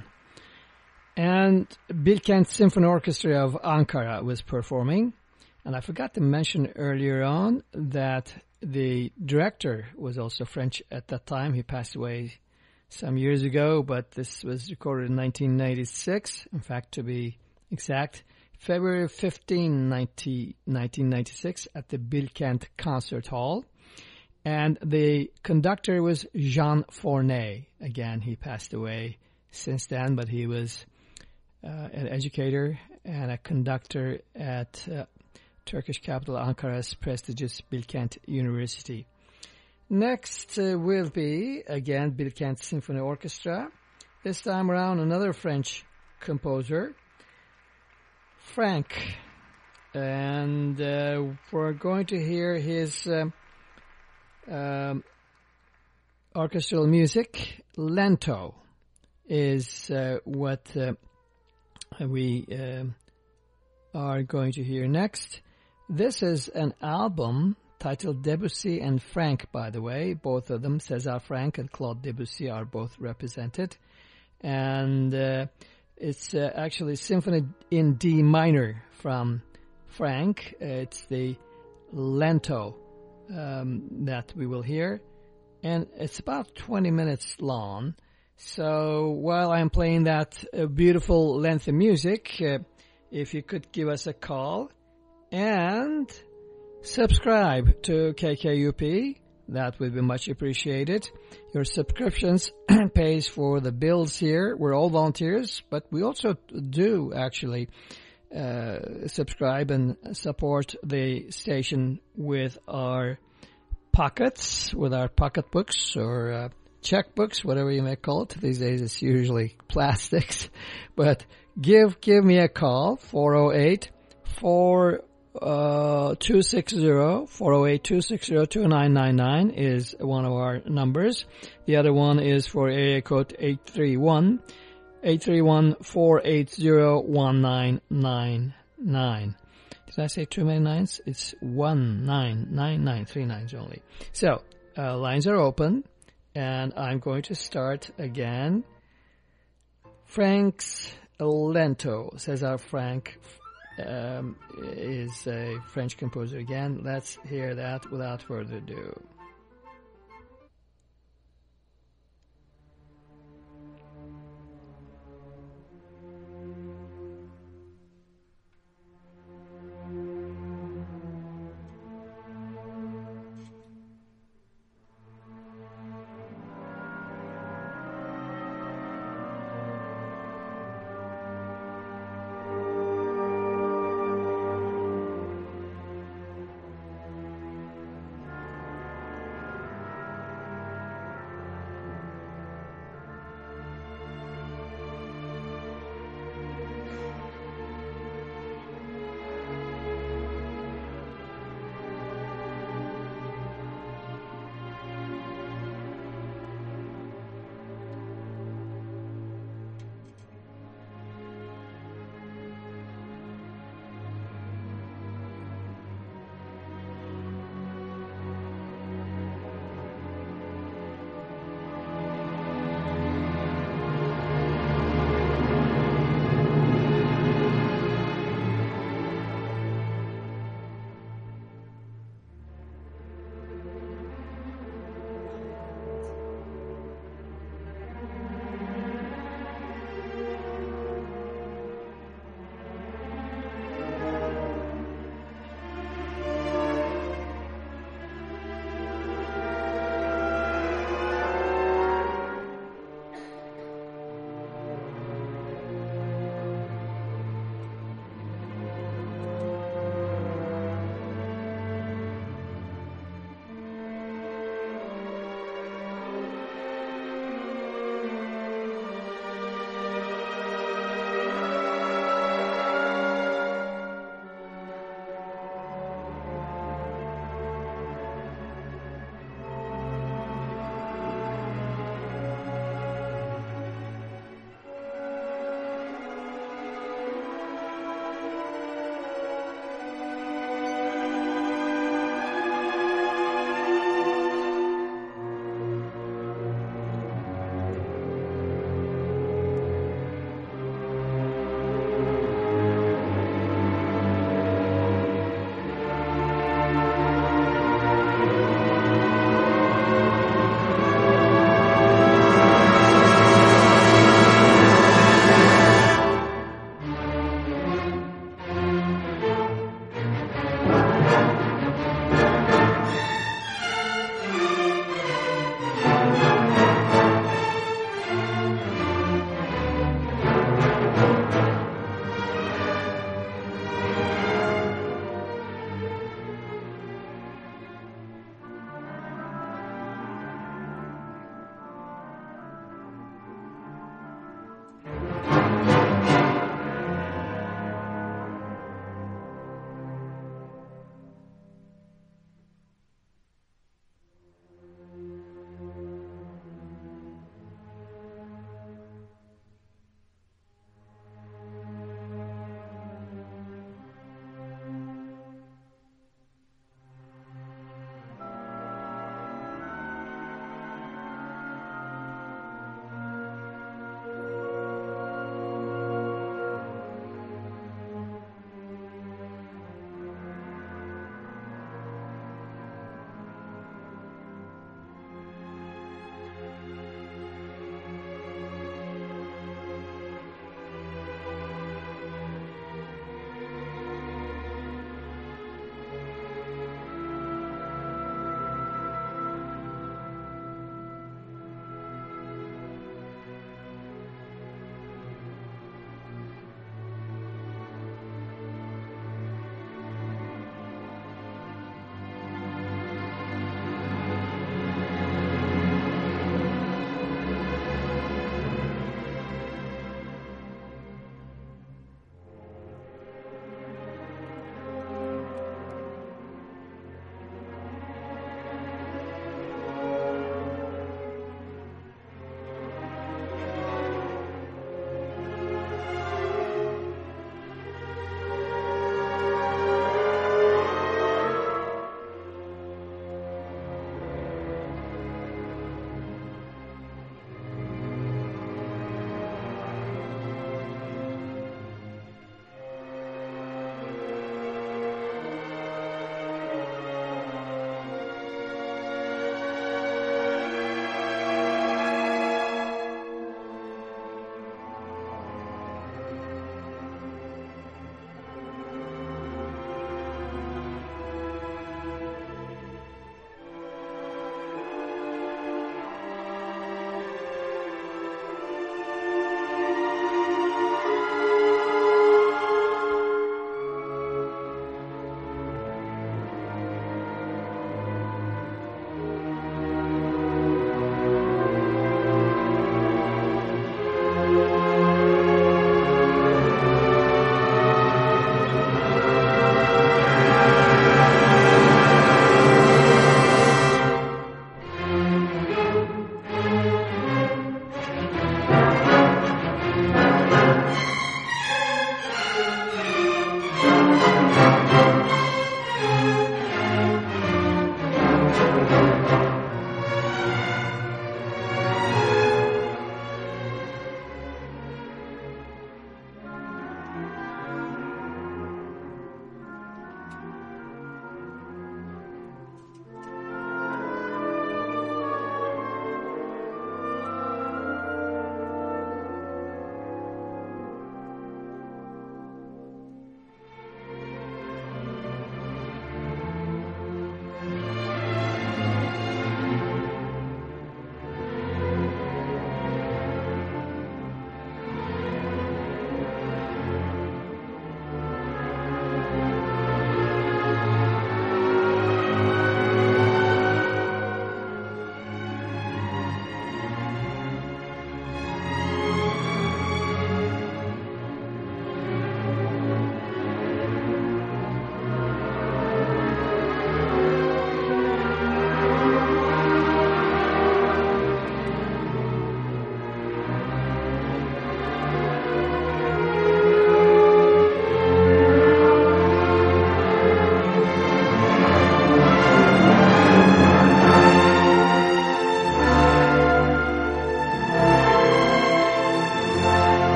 And Bilkent Symphony Orchestra of Ankara was performing. And I forgot to mention earlier on that the director was also French at that time. He passed away some years ago, but this was recorded in nineteen ninety-six. In fact, to be exact, February fifteenth, nineteen ninety-six at the Bilkent Concert Hall. And the conductor was Jean Fournet. Again, he passed away since then, but he was uh, an educator and a conductor at uh, Turkish capital Ankara's prestigious Bilkent University. Next uh, will be, again, Bilkent Symphony Orchestra. This time around, another French composer, Franck. And uh, we're going to hear his um, um, orchestral music. Lento is uh, what uh, we um, are going to hear next. This is an album titled Debussy and Franck, by the way. Both of them, César Franck and Claude Debussy, are both represented. And uh, it's uh, actually Symphony in D minor from Franck. Uh, it's the Lento um, that we will hear. And it's about twenty minutes long. So while I'm playing that uh, beautiful lengthy music, uh, if you could give us a call and subscribe to K K U P, that would be much appreciated. Your subscriptions pays for the bills here. We're all volunteers, but we also do actually uh, subscribe and support the station with our pockets, with our pocketbooks or uh, checkbooks, whatever you may call it. These days it's usually plastics. But give give me a call, four oh eight, four Uh, two six zero, four oh eight, two six zero, two nine nine nine is one of our numbers. The other one is for area code eight three one, eight three one, four eight zero, one nine nine nine. Did I say too many nines? It's one nine nine nine, three nines only. So, uh, lines are open, and I'm going to start again. Franck's Lento, César Franck, Um, is a French composer again. Let's hear that without further ado.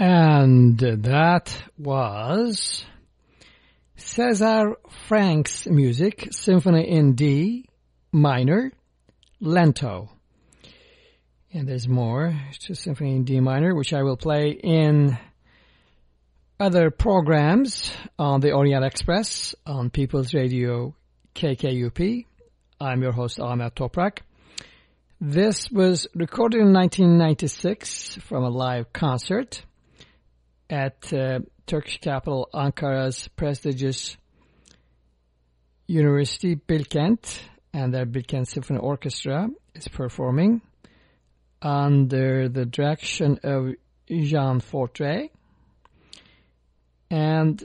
And that was César Frank's music, Symphony in D minor, Lento. And there's more to Symphony in D minor, which I will play in other programs on the Orient Express on People's Radio K K U P. I'm your host, Ahmet Toprak. This was recorded in nineteen ninety-six from a live concert at uh, Turkish capital Ankara's prestigious University Bilkent, and their Bilkent Symphony Orchestra is performing under the direction of Jean Fortret. And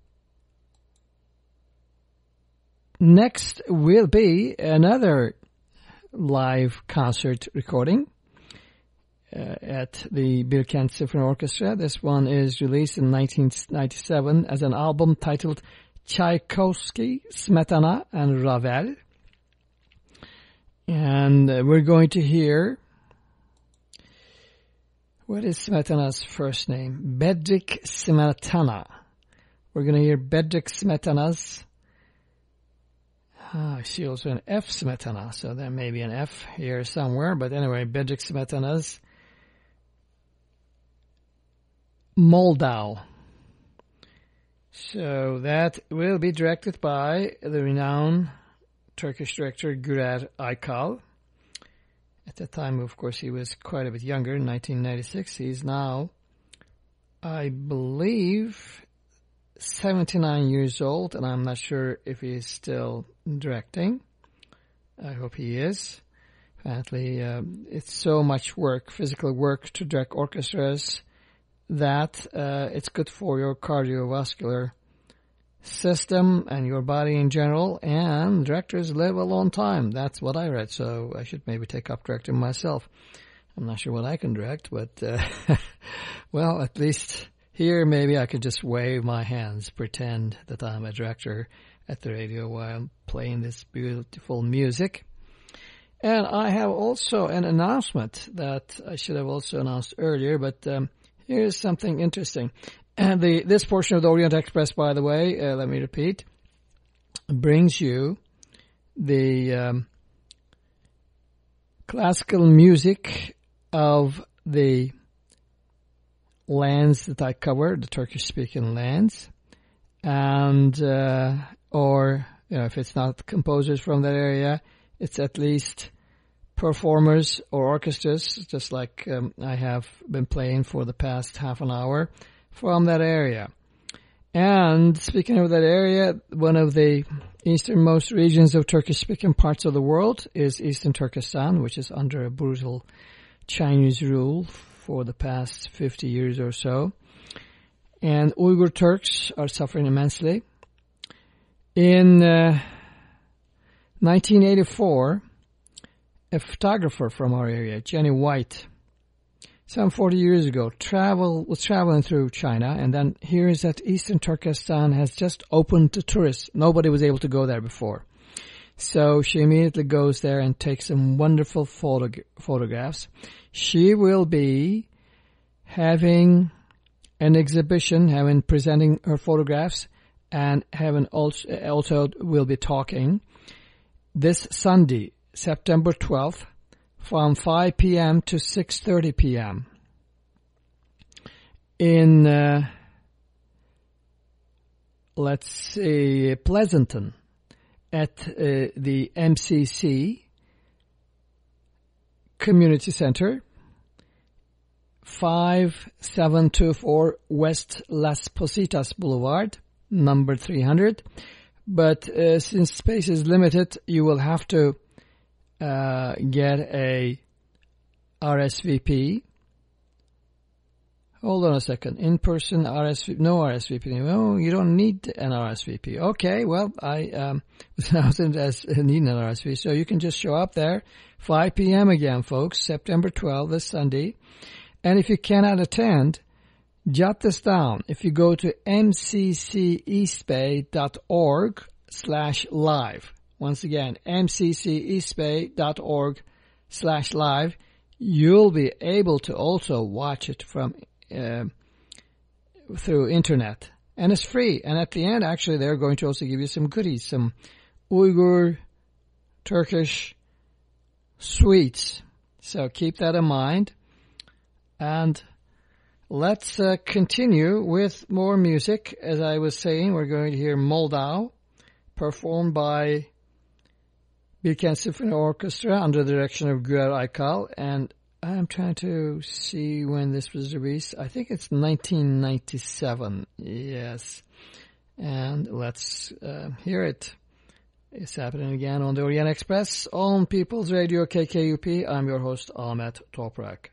next will be another live concert recording uh, at the Bilkent Symphony Orchestra. This one is released in nineteen ninety-seven as an album titled Tchaikovsky, Smetana, and Ravel. And uh, we're going to hear, what is Smetana's first name? Bedřich Smetana. We're going to hear Bedřich Smetana's, ah, I see also an F Smetana, so there may be an F here somewhere, but anyway, Bedřich Smetana's Moldau. So that will be directed by the renowned Turkish director Gürer Aykal. At that time, of course, he was quite a bit younger, in nineteen ninety-six. He's now, I believe, seventy-nine years old, and I'm not sure if he's still directing. I hope he is. Apparently, uh, it's so much work, physical work, to direct orchestras that uh, it's good for your cardiovascular system and your body in general, and directors live a long time. That's what I read, so I should maybe take up directing myself. I'm not sure what I can direct, but uh, well, at least here maybe I could just wave my hands, pretend that I'm a director at the radio while I'm playing this beautiful music. And I have also an announcement that I should have also announced earlier, but um, here's something interesting. And the this portion of the Orient Express, by the way, uh, let me repeat, brings you the um, classical music of the lands that I cover, the Turkish-speaking lands, and uh, or you know, if it's not composers from that area, it's at least performers or orchestras, just like um, I have been playing for the past half an hour, from that area. And speaking of that area, one of the easternmost regions of Turkish-speaking parts of the world is Eastern Turkestan, which is under a brutal Chinese rule for the past fifty years or so. And Uyghur Turks are suffering immensely. In uh, nineteen eighty-four, a photographer from our area, Jenny White, some forty years ago, travel was traveling through China, and then hears that Eastern Turkestan has just opened to tourists. Nobody was able to go there before. So she immediately goes there and takes some wonderful photo photographs. She will be having an exhibition, having presenting her photographs, and having also, also will be talking this Sunday, September twelfth, from five p.m. to six thirty p.m. in, uh, let's see, Pleasanton at uh, the M C C Community Center, five seven two four West Las Positas Boulevard, number three hundred. But uh, since space is limited, you will have to Uh, get a R S V P. Hold on a second. In-person R S V P. No R S V P. Oh, you don't need an R S V P. Okay, well, I um, was announced as needing an R S V P. So you can just show up there, five p.m. again, folks, September twelfth, this Sunday. And if you cannot attend, jot this down. If you go to m c c east bay dot org slash live, once again, m c c east bay dot org slash live, you'll be able to also watch it from uh, through internet. And it's free. And at the end, actually, they're going to also give you some goodies, some Uyghur, Turkish sweets. So keep that in mind. And let's uh, continue with more music. As I was saying, we're going to hear Moldau, performed by Bilkent Symphony Orchestra under the direction of Güer Aykal. And I'm trying to see when this was released. I think it's nineteen ninety-seven. Yes. And let's uh, hear it. It's happening again on the Orient Express on People's Radio K K U P. I'm your host, Ahmet Toprak.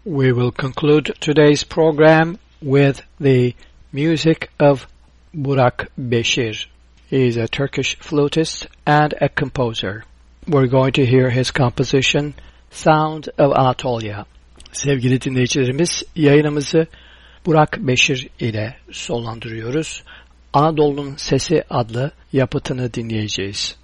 We will conclude today's program with the music of Burak Beşir. He is a Turkish flutist and a composer. We're going to hear his composition, Sound of Anatolia. Sevgili dinleyicilerimiz, yayınımızı Burak Beşir ile sonlandırıyoruz. Anadolu'nun Sesi adlı yapıtını dinleyeceğiz.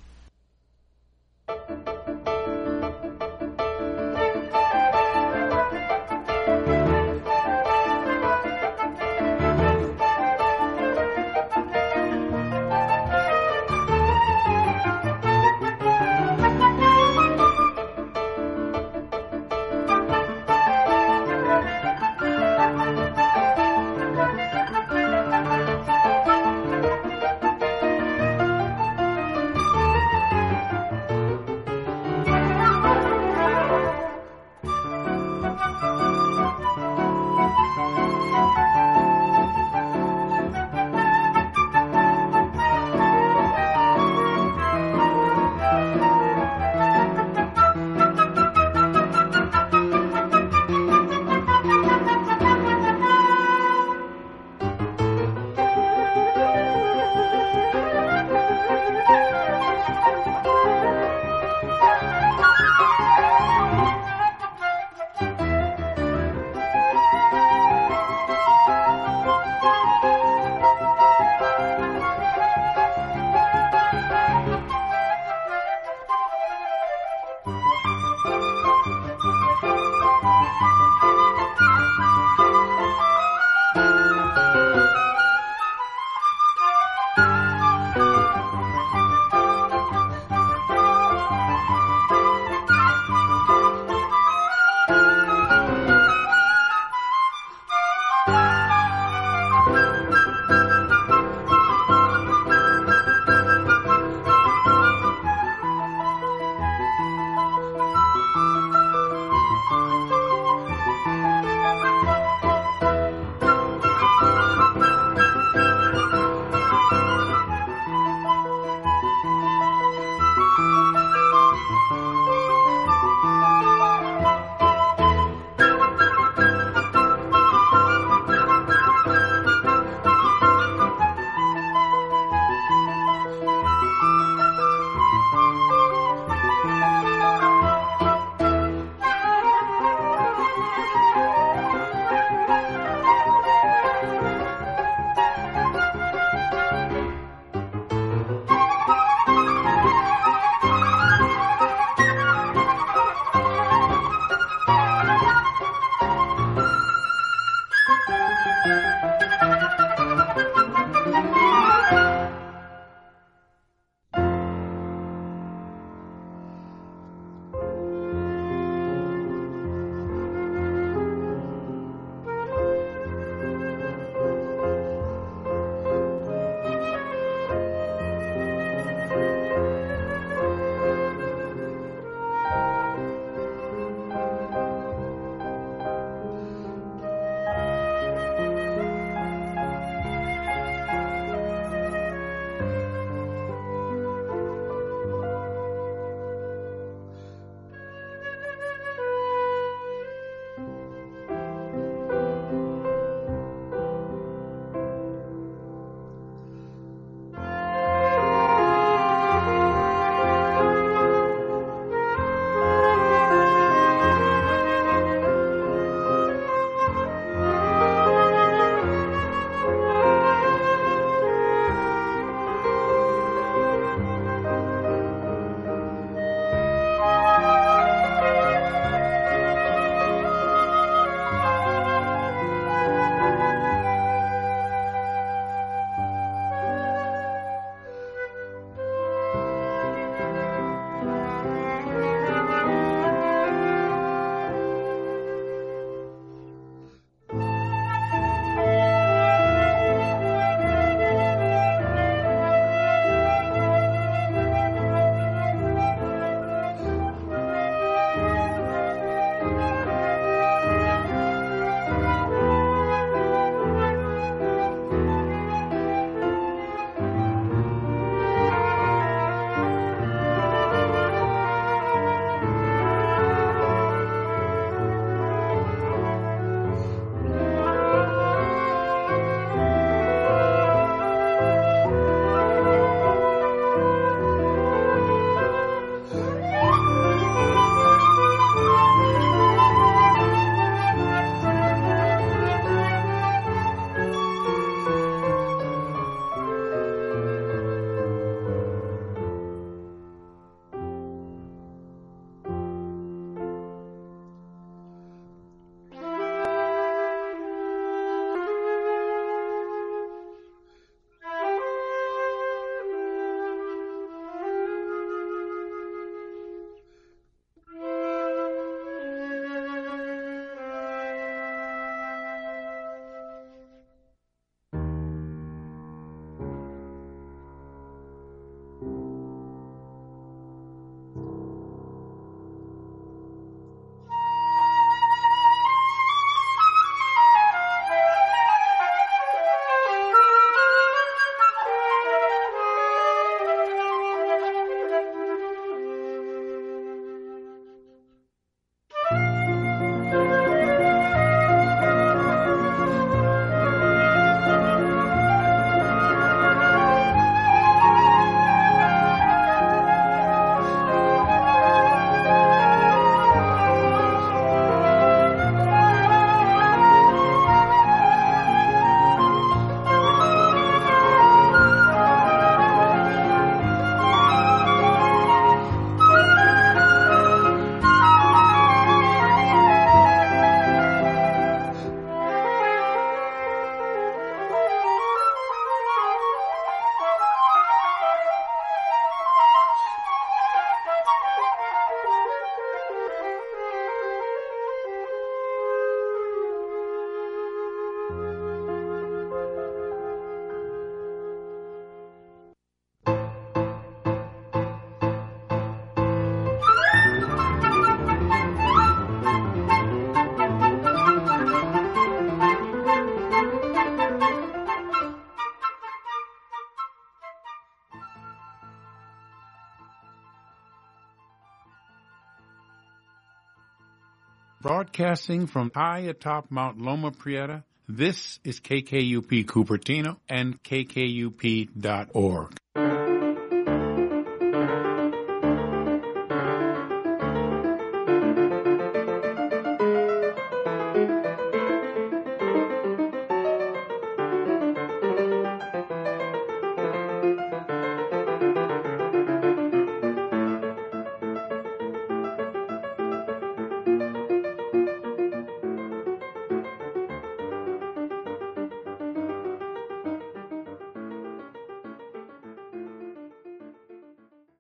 Broadcasting from high atop Mount Loma Prieta, this is K K U P Cupertino and K K U P dot org.